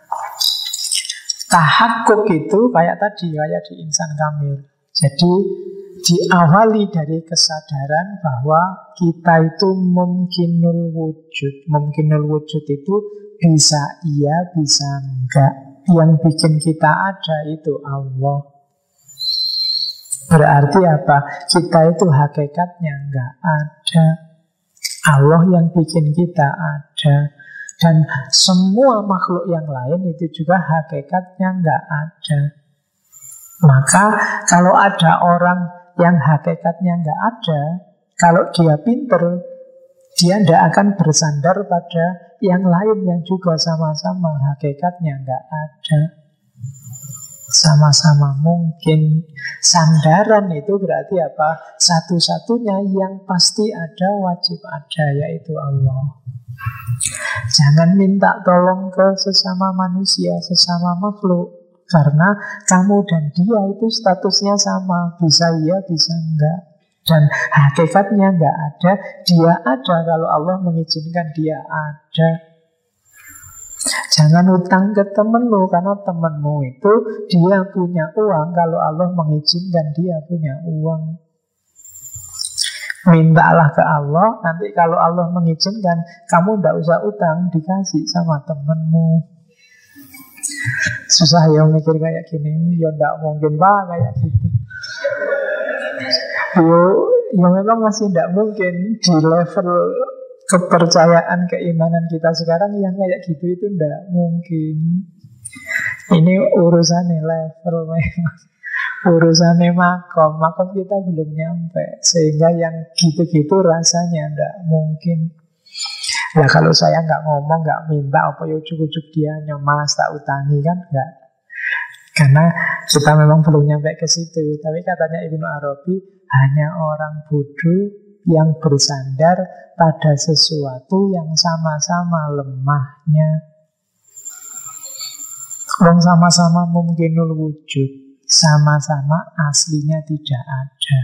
tahakkuk itu kayak tadi, kayak di insan kamil. Jadi diawali dari kesadaran bahwa kita itu mumkinul wujud. Mumkinul wujud itu bisa iya, bisa enggak. Yang bikin kita ada itu Allah. Berarti apa? Kita itu hakikatnya enggak ada. Allah yang bikin kita ada. Dan semua makhluk yang lain itu juga hakikatnya enggak ada. Maka kalau ada orang yang hakikatnya enggak ada, kalau dia pinter, dia tidak akan bersandar pada yang lain yang juga sama-sama hakikatnya enggak ada. Sama-sama mungkin. Sandaran itu berarti apa? Satu-satunya yang pasti ada, wajib ada, yaitu Allah. Jangan minta tolong ke sesama manusia, sesama makhluk, karena kamu dan dia itu statusnya sama. Bisa iya, bisa enggak. Dan hakikatnya enggak ada. Dia ada kalau Allah mengizinkan dia ada. Jangan utang ke temenmu, karena temenmu itu dia punya uang kalau Allah mengizinkan dia punya uang. Mintalah ke Allah, nanti kalau Allah mengizinkan, kamu tidak usah utang, dikasih sama temenmu. Susah ya mikir kayak gini, ya tidak mungkin pak kayak gitu. Yo, ya memang masih tidak mungkin di level kepercayaan keimanan kita sekarang yang kayak gitu itu tidak mungkin. Ini urusannya level memang. Urusannya makom kita belum nyampe. Sehingga yang gitu-gitu rasanya tidak mungkin. Nah kalau saya nggak ngomong, nggak minta apa ya ujuk-ujuk dia nyemas tak utangi kan nggak. Karena kita memang belum nyampe ke situ. Tapi katanya Ibnu Arabi, hanya orang bodoh yang bersandar pada sesuatu yang sama-sama lemahnya. Wong sama-sama mungkinul wujud, sama-sama aslinya tidak ada.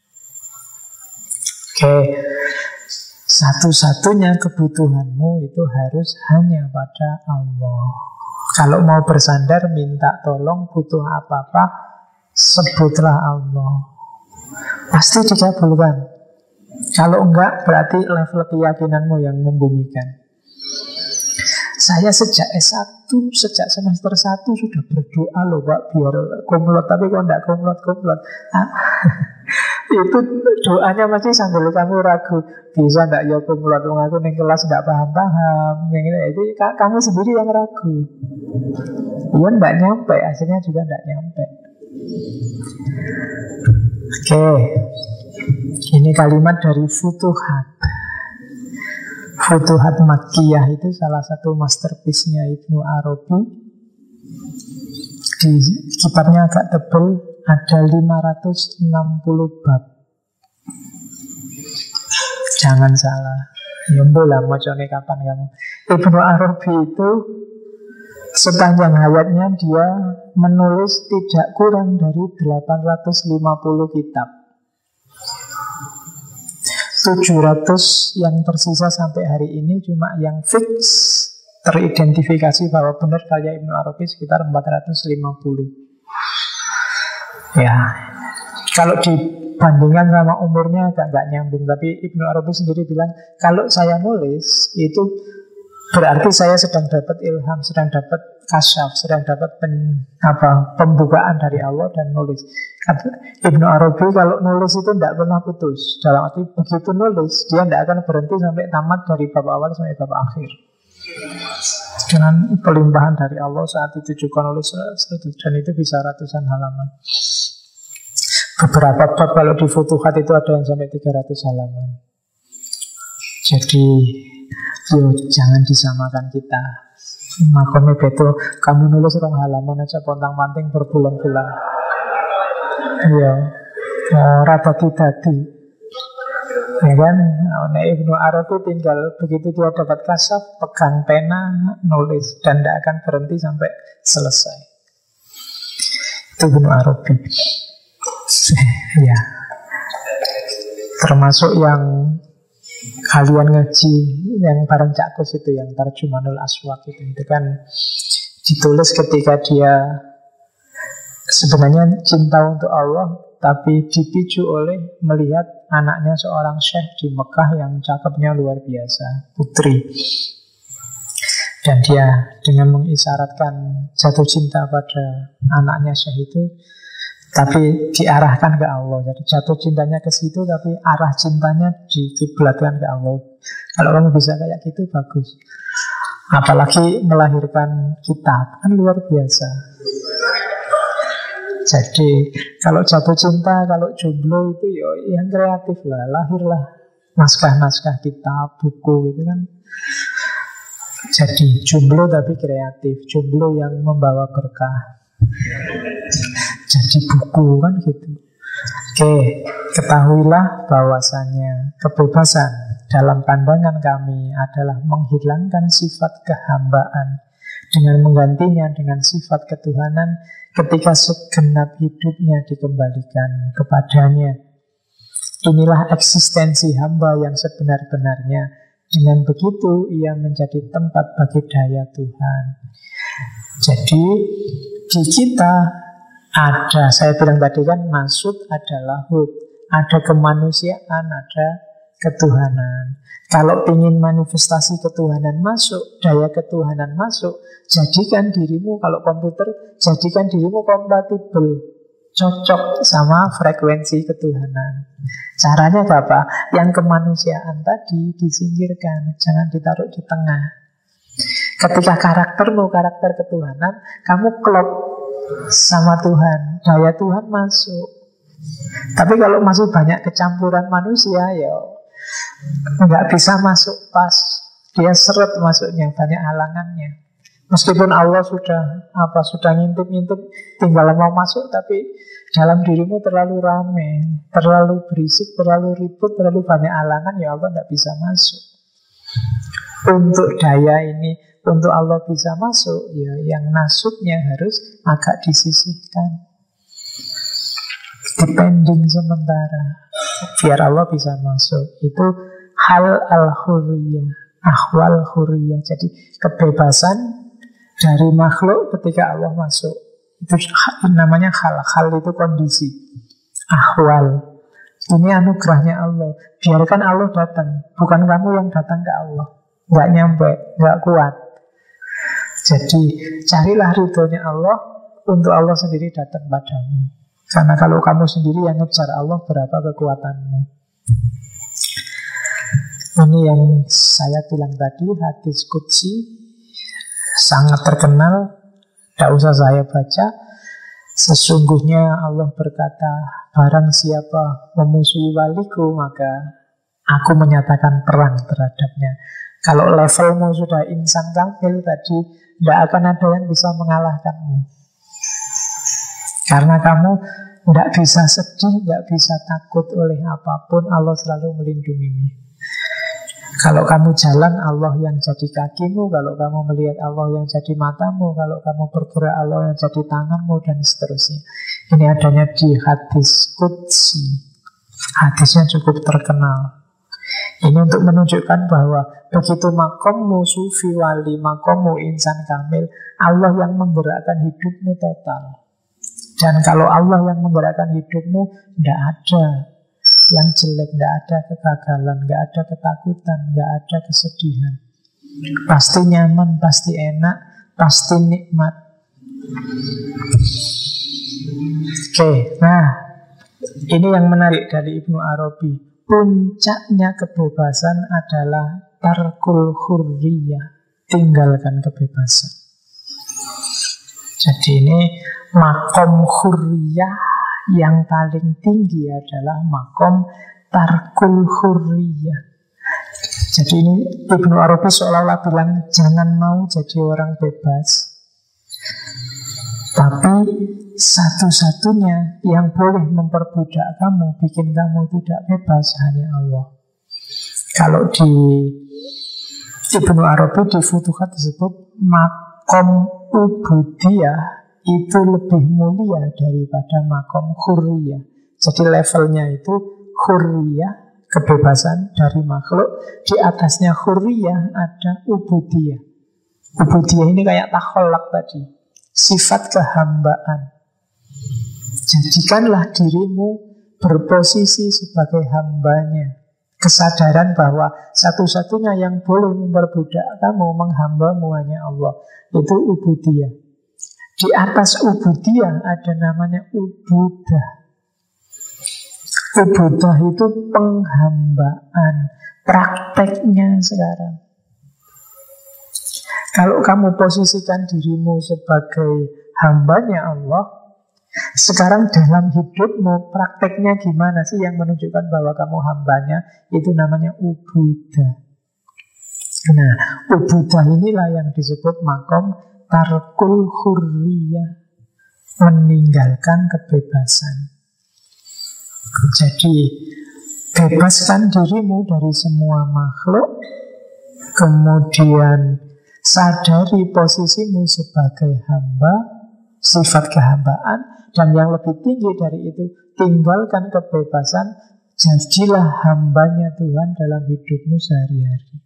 Oke, satu-satunya kebutuhanmu itu harus hanya pada Allah. Kalau mau bersandar, minta tolong, butuh apa-apa, sebutlah Allah. Pasti dikabulkan. Kalau enggak, berarti level keyakinanmu yang membunyikan. Saya sejak S1, sejak semester 1 sudah berdoa loh Pak, biar kumlot, tapi kok enggak kumlot. Itu doanya masih sambil kamu ragu, bisa enggak ya kumlot, aku ning kelas enggak paham-paham. Itu kamu sendiri yang ragu. Iya enggak nyampe, hasilnya juga enggak nyampe. Oke. Ini kalimat dari Futuhat. Futuhat Makkiyah itu salah satu masterpiece-nya Ibnu Arabi. Di kitabnya agak tebal, ada 560 bab. Jangan salah. Ya boleh macane kapan kamu. Ibnu Arabi itu sepanjang hayatnya dia menulis tidak kurang dari 850 kitab. 700 yang tersisa sampai hari ini cuma yang fix teridentifikasi bahwa benar karya Ibnu Arabi sekitar 450. Ya, kalau dibandingkan sama umurnya agak nggak nyambung, tapi Ibnu Arabi sendiri bilang kalau saya nulis itu berarti saya sedang dapat ilham, sedang dapat kasyaf, sedang dapat pembukaan dari Allah dan nulis. Ibnu Arabi kalau nulis itu tidak pernah putus. Dalam arti begitu nulis, dia tidak akan berhenti sampai tamat dari bab awal sampai bab akhir. Dengan pelimpahan dari Allah saat itu juga nulis, dan itu bisa ratusan halaman. Beberapa bab kalau di Futuhat itu ada yang sampai 300 halaman. Jadi jangan disamakan kita. Makomnya betul, kamu nulis rong halaman aja pontang-panting berbulan-bulan. Iya, rata dadi. Ya kan? Nah, Ibnu Arabi tinggal begitu dia dapat kasaf, pegang pena, nulis dan tidak akan berhenti sampai selesai. Itu Ibnu Arabi. Ya. Termasuk yang kalian ngaji yang bareng Cak Kus itu, yang Tarjumanul Aswaq itu kan ditulis ketika dia sebenarnya cinta untuk Allah, tapi dipicu oleh melihat anaknya seorang syekh di Mekah yang cakepnya luar biasa, putri. Dan dia dengan mengisyaratkan jatuh cinta pada anaknya syekh itu, tapi diarahkan ke Allah. Jadi jatuh cintanya ke situ, tapi arah cintanya dikiblatkan ke Allah. Kalau kamu bisa kayak gitu, bagus. Apalagi melahirkan kitab, kan luar biasa. Jadi kalau jatuh cinta, kalau jomblo itu ya yang kreatif lah. Lahirlah naskah-naskah kitab, buku gitu kan. Jadi jomblo tapi kreatif, jomblo yang membawa berkah. Jadi buku kan gitu. Oke, ketahuilah bahwasanya kebebasan dalam pandangan kami adalah menghilangkan sifat kehambaan dengan menggantinya dengan sifat ketuhanan ketika segenap hidupnya dikembalikan kepadanya. Inilah eksistensi hamba yang sebenar-benarnya. Dengan begitu ia menjadi tempat bagi daya Tuhan. Jadi di kita ada, saya bilang tadi kan, maksud adalah hud, ada kemanusiaan, ada ketuhanan. Kalau ingin manifestasi ketuhanan masuk, daya ketuhanan masuk, jadikan dirimu, kalau komputer, jadikan dirimu kompatibel cocok sama frekuensi ketuhanan. Caranya apa? Yang kemanusiaan tadi disingkirkan, jangan ditaruh di tengah. Ketika karaktermu karakter ketuhanan, kamu klop sama Tuhan, daya Tuhan masuk. Tapi kalau masih banyak kecampuran manusia, ya nggak bisa masuk pas. Dia seret masuknya, banyak halangannya. Meskipun Allah sudah ngintip-ngintip, tinggal mau masuk, tapi dalam dirimu terlalu ramai, terlalu berisik, terlalu ribut, terlalu banyak halangan, ya Allah tidak bisa masuk. Untuk daya ini, untuk Allah bisa masuk, ya yang nasutnya harus agak disisihkan, depending sementara, biar Allah bisa masuk. Itu hal al-hurriyah, ahwal hurriyah. Jadi kebebasan dari makhluk ketika Allah masuk. Itu namanya hal. Hal itu kondisi, ahwal. Ini anugerahnya Allah. Biarkan Allah datang, bukan kamu yang datang ke Allah. Nggak nyampe, nggak kuat. Jadi carilah ridhonya Allah untuk Allah sendiri datang padamu. Karena kalau kamu sendiri yang ngejar Allah, berapa kekuatanmu. Ini yang saya bilang tadi, hadis qudsi, sangat terkenal, tidak usah saya baca. Sesungguhnya Allah berkata, barang siapa memusuhi waliku, maka aku menyatakan perang terhadapnya. Kalau levelmu sudah insan kamil tadi, tidak akan ada yang bisa mengalahkanmu. Karena kamu tidak bisa sedih, tidak bisa takut oleh apapun, Allah selalu melindungimu. Kalau kamu jalan, Allah yang jadi kakimu. Kalau kamu melihat, Allah yang jadi matamu. Kalau kamu bergerak, Allah yang jadi tanganmu, dan seterusnya. Ini adanya di hadis qudsi. Hadisnya cukup terkenal. Ini untuk menunjukkan bahwa begitu makommu sufi wali, makommu insan kamil, Allah yang menggerakkan hidupmu total. Dan kalau Allah yang menggerakkan hidupmu, tidak ada yang jelek, tidak ada kegagalan, tidak ada ketakutan, tidak ada kesedihan. Pasti nyaman, pasti enak, pasti nikmat. Oke, nah ini yang menarik dari Ibnu Arabi. Puncaknya kebebasan adalah tarkul hurriyah, tinggalkan kebebasan. Jadi ini makom hurriyah yang paling tinggi adalah makom tarkul hurriyah. Jadi ini Ibnu Arabi seolah-olah bilang, jangan mau jadi orang bebas, tapi satu-satunya yang boleh memperbudak kamu, bikin kamu tidak bebas, hanya Allah. Kalau di Ibnu Arabi di Futuhat disebut makom ubudiyah itu lebih mulia daripada makom hurriyah. Jadi levelnya itu hurriyah, kebebasan dari makhluk. Di atasnya hurriyah ada ubudiyah. Ubudiyah ini kayak takholak tadi, sifat kehambaan. Jadikanlah dirimu berposisi sebagai hambanya. Kesadaran bahwa satu-satunya yang boleh memperbudak kamu, menghambamu, hanya Allah. Itu ubudiyah. Di atas ubudiyah ada namanya ubudah. Ubudah itu penghambaan, prakteknya sekarang. Kalau kamu posisikan dirimu sebagai hambanya Allah, sekarang dalam hidupmu prakteknya gimana sih yang menunjukkan bahwa kamu hambanya? Itu namanya ubudah. Nah, ubudah inilah yang disebut makom tarkul hurriyah, meninggalkan kebebasan. Jadi bebaskan dirimu dari semua makhluk, kemudian sadari posisimu sebagai hamba, sifat kehambaan, dan yang lebih tinggi dari itu, tinggalkan kebebasan, jadilah hambanya Tuhan dalam hidupmu sehari-hari.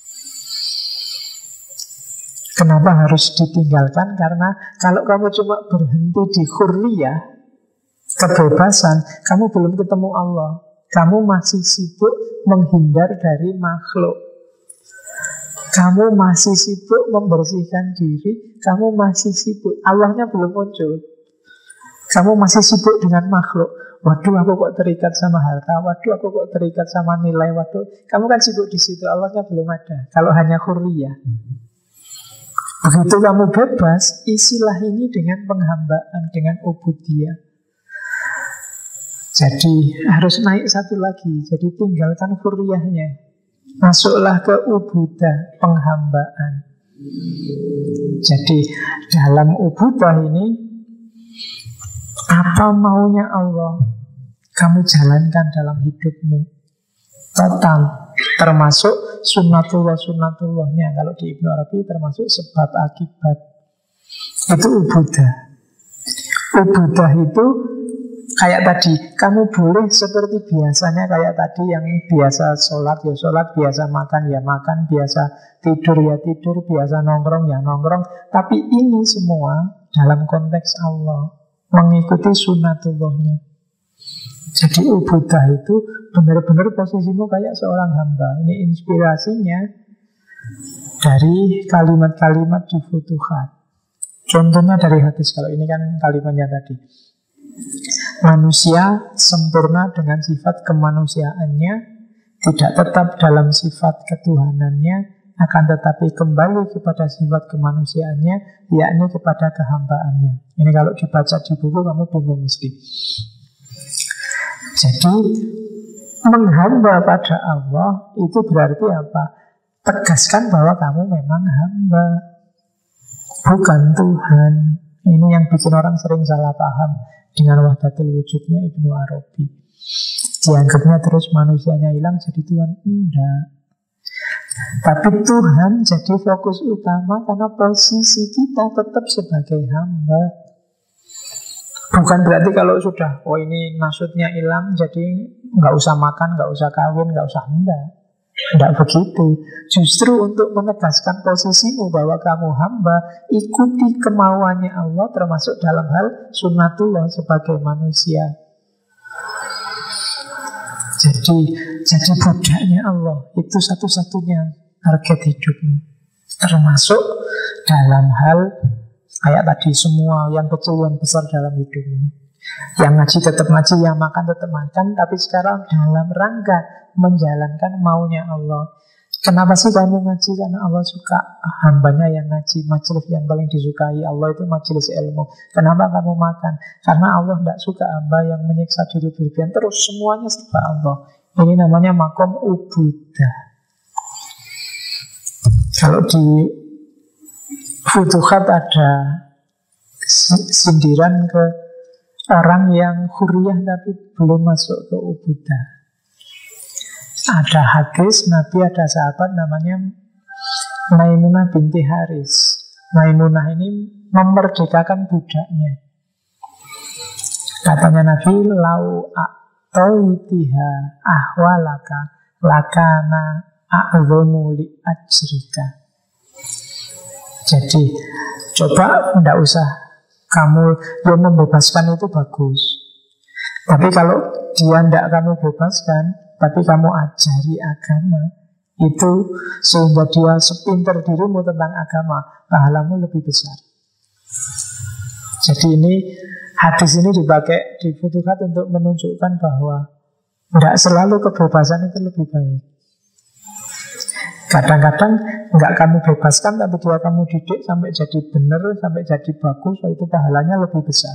Kenapa harus ditinggalkan? Karena kalau kamu cuma berhenti di hurriyah, kebebasan, kamu belum ketemu Allah. Kamu masih sibuk menghindar dari makhluk. Kamu masih sibuk membersihkan diri. Kamu masih sibuk, Allahnya belum muncul. Kamu masih sibuk dengan makhluk. Waduh, aku kok terikat sama harta. Waduh, aku kok terikat sama nilai. Waduh, kamu kan sibuk di situ. Allahnya belum ada. Kalau hanya hurriyah. Begitu kamu bebas, isilah ini dengan penghambaan, dengan ubudiyah. Jadi harus naik satu lagi. Jadi tinggalkan hurriyahnya. Masuklah ke ubudah, penghambaan. Jadi dalam ubudah ini, apa maunya Allah kamu jalankan dalam hidupmu total, termasuk sunnatullahnya. Kalau di Ibnu Arabi termasuk sebab akibat. Itu ubudah. Ubudah itu kayak tadi, kamu boleh seperti biasanya kayak tadi, yang biasa sholat ya sholat, biasa makan ya makan, biasa tidur ya tidur, biasa nongkrong ya nongkrong. Tapi ini semua dalam konteks Allah, mengikuti sunnatullahnya. Jadi ubudah itu benar-benar posisimu kayak seorang hamba. Ini inspirasinya dari kalimat-kalimat di Futuhat. Contohnya dari hadis, kalau ini kan kalimatnya tadi. Manusia sempurna dengan sifat kemanusiaannya, tidak tetap dalam sifat ketuhanannya, akan tetapi kembali kepada sifat kemanusiaannya, yakni kepada kehambaannya. Ini kalau dibaca di buku kamu bingung mesti. Jadi menghamba pada Allah itu berarti apa? Tegaskan bahwa kamu memang hamba, bukan Tuhan. Ini yang bikin orang sering salah paham dengan wahdatul wujudnya Ibnu Arabi. Dianggapnya terus manusianya hilang jadi Tuhan. Enggak. Tapi Tuhan jadi fokus utama karena posisi kita tetap sebagai hamba. Bukan berarti kalau sudah, oh ini nasutnya hilang, jadi nggak usah makan, nggak usah kawin, nggak usah, enggak begitu. Justru untuk menegaskan posisimu bahwa kamu hamba, ikuti kemauannya Allah, termasuk dalam hal sunnatullah sebagai manusia. Jadi budaknya Allah itu satu-satunya target hidupmu, termasuk dalam hal kayak tadi, semua yang kecil yang besar dalam hidupmu. Yang ngaji tetap ngaji, yang makan tetap makan, tapi sekarang dalam rangka menjalankan maunya Allah. Kenapa sih kamu ngaji? Karena Allah suka hambanya yang ngaji. Majelis yang paling disukai Allah itu majelis ilmu. Kenapa kamu makan? Karena Allah tidak suka hamba yang menyiksa diri berlebihan. Terus semuanya serba Allah. Ini namanya makom ubudah. Kalau di Futuhat ada sindiran ke orang yang hurriyah tapi belum masuk ke ubudah. Ada hadis Nabi, ada sahabat namanya Maimunah binti Haris. Maimunah ini memerdekakan budaknya. Katanya Nabi, lau a'toitiha ahwalaka lakana a'zomu li ajrika. Jadi coba tidak usah kamu yang membebaskan itu bagus. Tapi kalau dia tidak kamu bebaskan, tapi kamu ajari agama, itu sehingga dia sepintar dirimu tentang agama, pahalamu lebih besar. Jadi ini hadis ini dipakai di Futuhat untuk menunjukkan bahwa tidak selalu kebebasan itu lebih baik. Kadang-kadang nggak kamu bebaskan, tapi dia kamu didik sampai jadi benar, sampai jadi bagus, itu pahalanya lebih besar.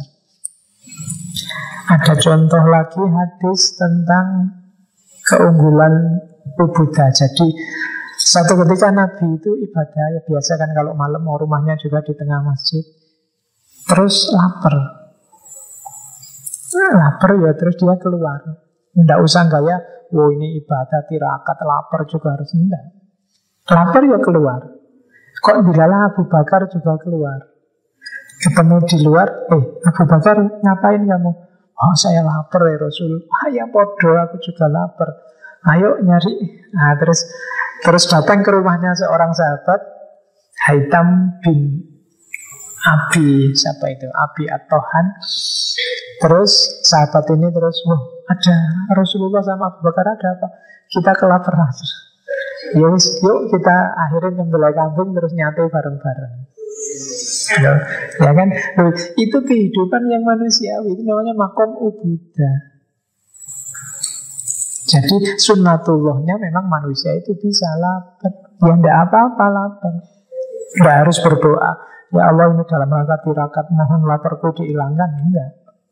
Ada contoh lagi hadis tentang keunggulan ubudah. Jadi satu ketika Nabi itu ibadah, ya biasa kan kalau malam mau rumahnya juga di tengah masjid. Terus lapar. Lapar ya terus dia keluar. Nggak usah gaya, oh ini ibadah tirakat, lapar juga harus, enggak. Lapar ya keluar. Kok dilalah Abu Bakar juga keluar. Ketemu di luar, Abu Bakar ngapain kamu? Oh saya lapar ya Rasul. Ya podo, aku juga lapar. Ayo nyari. Nah terus datang ke rumahnya seorang sahabat, Haitam bin Abi, siapa itu? Abi At-Tohan. Terus sahabat ini terus, ada Rasulullah sama Abu Bakar, ada apa? Kita kelaparan. Yuk kita akhirin nyembelih kambing terus nyate bareng-bareng. Loh, ya kan? Loh, itu kehidupan yang manusiawi, itu namanya makom ubudah. Jadi sunnatullahnya memang manusia itu bisa lapar. Ya tidak apa-apa lapar. Tidak harus berdoa, ya Allah ini dalam rangka tirakat mohon laparku dihilangkan. Enggak.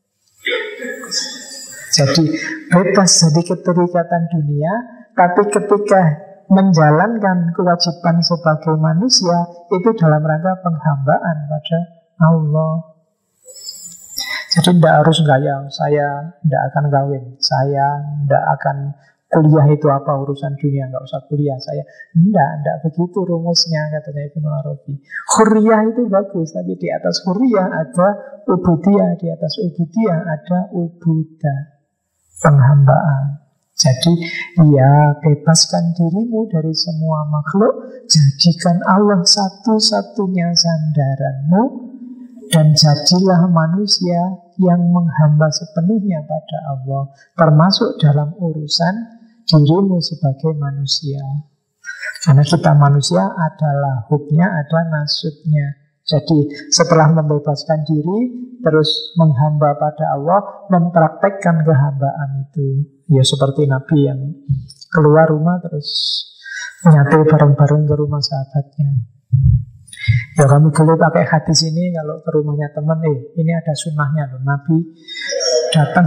Jadi bebas dari keterikatan dunia, tapi ketika menjalankan kewajiban sebagai manusia itu dalam rangka penghambaan pada Allah. Jadi tidak harus gaya, saya tidak akan kawin, saya tidak akan kuliah, itu apa urusan dunia, nggak usah kuliah saya. Tidak begitu rumusnya, katanya Ibnu Arabi. Hurriyah itu bagus, tapi di atas hurriyah ada ubudiyah, di atas ubudiyah ada ubudah, penghambaan. Jadi ya bebaskan dirimu dari semua makhluk, jadikan Allah satu-satunya sandaranmu, dan jadilah manusia yang menghamba sepenuhnya pada Allah, termasuk dalam urusan dirimu sebagai manusia. Karena kita manusia adalah hubnya, ada nasibnya. Jadi setelah membebaskan diri, terus menghamba pada Allah, mempraktekkan kehambaan itu. Ya seperti Nabi yang keluar rumah terus nyatu bareng-bareng ke rumah sahabatnya. Ya kami dulu pakai hadis ini kalau ke rumahnya teman, ini ada sunnahnya loh, Nabi datang.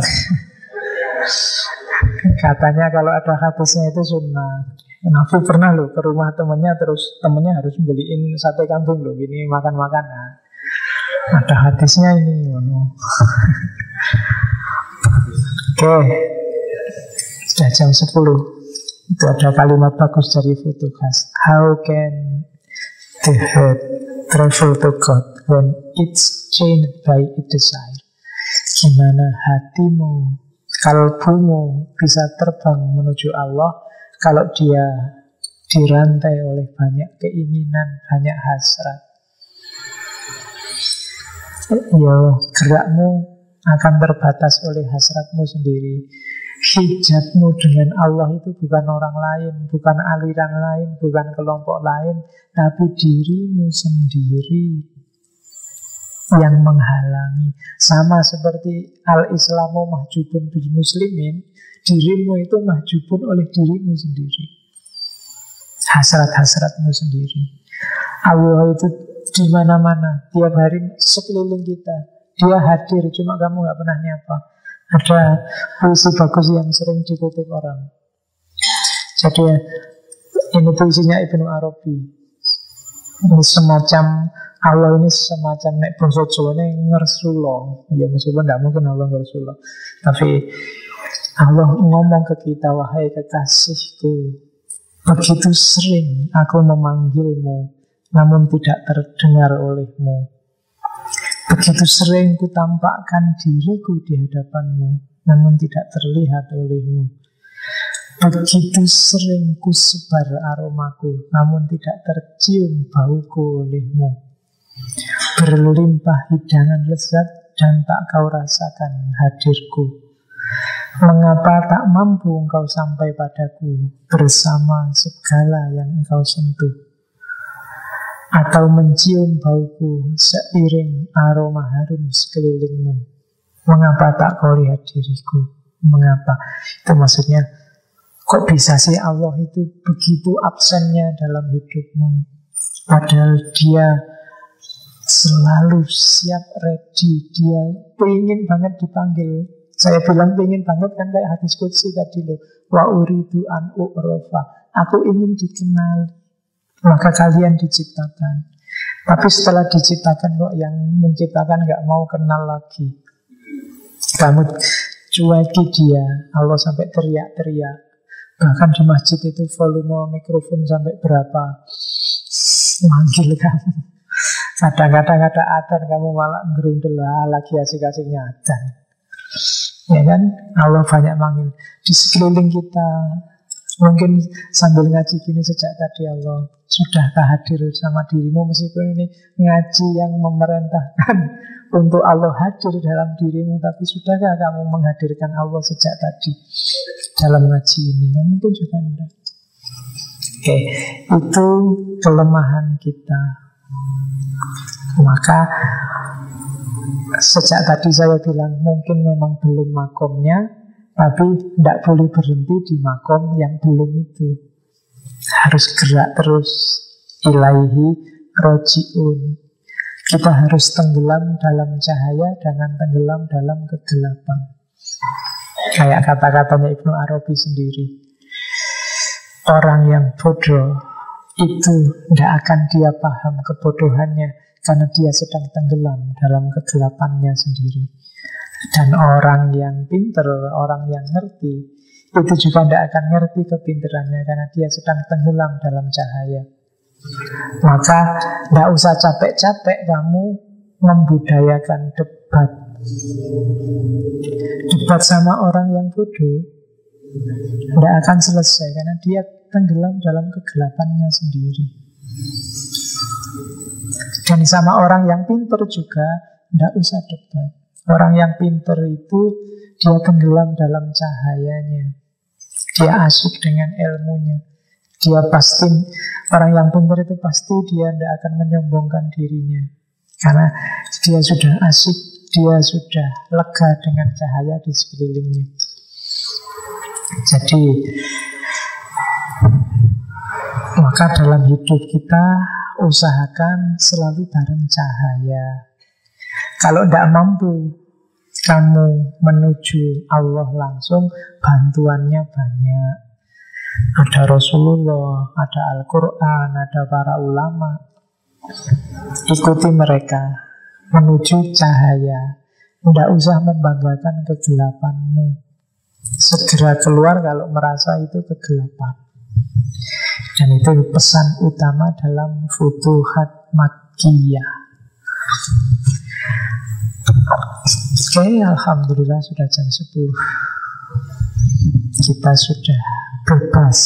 Katanya kalau ada hadisnya itu sunnah. Nabi pernah loh ke rumah temannya, terus temannya harus beliin sate kambing loh, gini makan-makan. Nah, ada hadisnya ini. Oke, sudah jam 10. Itu ada kalimat bagus dari Futuhas. How can the head travel to God when it's chained by its desire? Gimana hatimu, kalbumu bisa terbang menuju Allah kalau dia dirantai oleh banyak keinginan, banyak hasrat? Ya, gerakmu akan terbatas oleh hasratmu sendiri. Hijabmu dengan Allah itu bukan orang lain, bukan aliran lain, bukan kelompok lain, tapi dirimu sendiri yang menghalangi. Sama seperti al-islamu mahjubun bil muslimin, dirimu itu mahjubun oleh dirimu sendiri, hasrat-hasratmu sendiri. Allah itu di mana-mana, tiap hari sekeliling kita. Dia hadir, cuma kamu gak pernah nyapa. Ada puisi bagus yang sering dikutip orang. Jadi ini puisinya Ibnu Arabi. Ini semacam Allah ini semacam nek bangsa Jawa ini ngersulo. Ya meskipun tidak mungkin Allah ngersulo, tapi Allah ngomong ke kita, wahai kekasihku, begitu sering aku memanggilmu, namun tidak terdengar olehmu. Begitu sering ku tampakkan diriku di hadapanmu, namun tidak terlihat olehmu. Begitu sering ku sebar aromaku, namun tidak tercium bauku olehmu. Berlimpah hidangan lezat dan tak kau rasakan hadirku. Mengapa tak mampu engkau sampai padaku bersama segala yang engkau sentuh? Atau mencium bauku seiring aroma harum sekelilingmu? Mengapa tak kau lihat diriku? Mengapa? Itu maksudnya, kok bisa sih Allah itu begitu absennya dalam hidupmu? Padahal dia selalu siap, ready. Dia pengen banget dipanggil. Saya bilang pengen banget kan kayak hadis qudsi tadi loh. Wa uridu an u'rofa. Aku ingin dikenal, maka kalian diciptakan. Tapi setelah diciptakan kok yang menciptakan gak mau kenal lagi. Kamu cueki dia. Allah sampai teriak-teriak. Bahkan di masjid itu volume mikrofon sampai berapa, manggil kamu. Kadang-kadang ada adzan, kamu malah gerundel, lagi asik-asiknya adzan. Ya kan? Allah banyak manggil di sekeliling kita. Mungkin sambil ngaji gini sejak tadi, Allah, sudahkah hadir sama dirimu? Meskipun ini ngaji yang memerintahkan untuk Allah hadir dalam dirimu, tapi sudahkah kamu menghadirkan Allah sejak tadi dalam ngaji ini? Ya, mungkin juga enggak. Oke, itu kelemahan kita. Maka sejak tadi saya bilang mungkin memang belum makomnya, tapi tidak boleh berhenti di makom yang belum itu. Harus gerak terus. Ilaihi roji'un. Kita harus tenggelam dalam cahaya, jangan tenggelam dalam kegelapan. Kayak kata-katanya Ibnu Arabi sendiri. Orang yang bodoh itu tidak akan dia paham kebodohannya, karena dia sedang tenggelam dalam kegelapannya sendiri. Dan orang yang pinter, orang yang ngerti, itu juga tidak akan ngerti kepinterannya, karena dia sedang tenggelam dalam cahaya. Maka tidak usah capek-capek kamu membudayakan debat. Debat sama orang yang bodoh tidak akan selesai, karena dia tenggelam dalam kegelapannya sendiri. Dan sama orang yang pinter juga tidak usah debat. Orang yang pinter itu dia tenggelam dalam cahayanya. Dia asyik dengan ilmunya. Dia pasti, orang yang pinter itu pasti dia tidak akan menyombongkan dirinya. Karena dia sudah asyik, dia sudah lega dengan cahaya di sekelilingnya. Jadi, maka dalam hidup kita usahakan selalu bareng cahaya. Kalau tidak mampu kamu menuju Allah langsung, bantuannya banyak. Ada Rasulullah, ada Al-Quran, ada para ulama. Ikuti mereka menuju cahaya. Tidak usah membanggakan kegelapanmu. Segera keluar kalau merasa itu kegelapan. Dan itu pesan utama dalam Futuhat Makkiyah. Oke, alhamdulillah sudah jam 10. Kita sudah bebas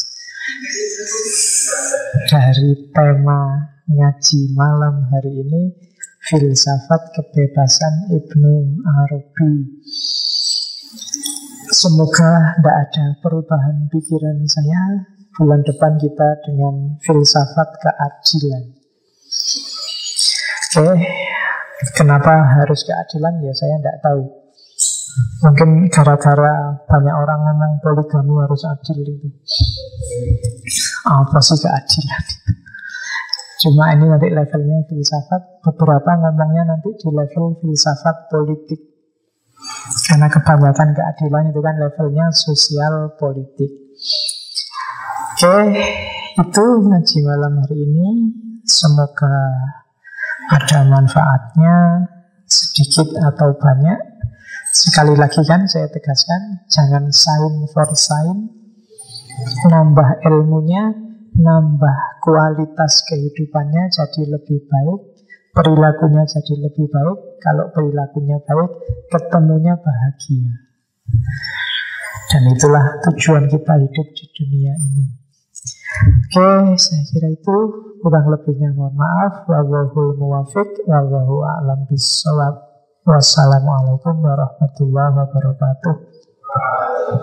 dari tema ngaji malam hari ini, filsafat kebebasan Ibnu Arabi. Semoga tidak ada perubahan pikiran saya. Bulan depan kita dengan filsafat keadilan. Oke, kenapa harus keadilan? Ya saya tidak tahu. Mungkin gara-gara banyak orang ngomong poligami harus adil itu. Apa sih keadilan? Cuma ini nanti levelnya filsafat. Beberapa ngomongnya nanti di level filsafat politik. Karena kebanyakan keadilan itu kan levelnya sosial politik. Oke, itu ngaji malam hari ini. Semoga ada manfaatnya, sedikit atau banyak. Sekali lagi kan saya tegaskan, jangan sign for sign. Nambah ilmunya, nambah kualitas kehidupannya jadi lebih baik, perilakunya jadi lebih baik. Kalau perilakunya baik, ketemunya bahagia. Dan itulah tujuan kita hidup di dunia ini. Oke, saya kira itu. Kurang lebihnya mohon maaf. Wallahul muwaffiq, wallahu a'lam bishawab. Wassalamualaikum warahmatullahi wabarakatuh.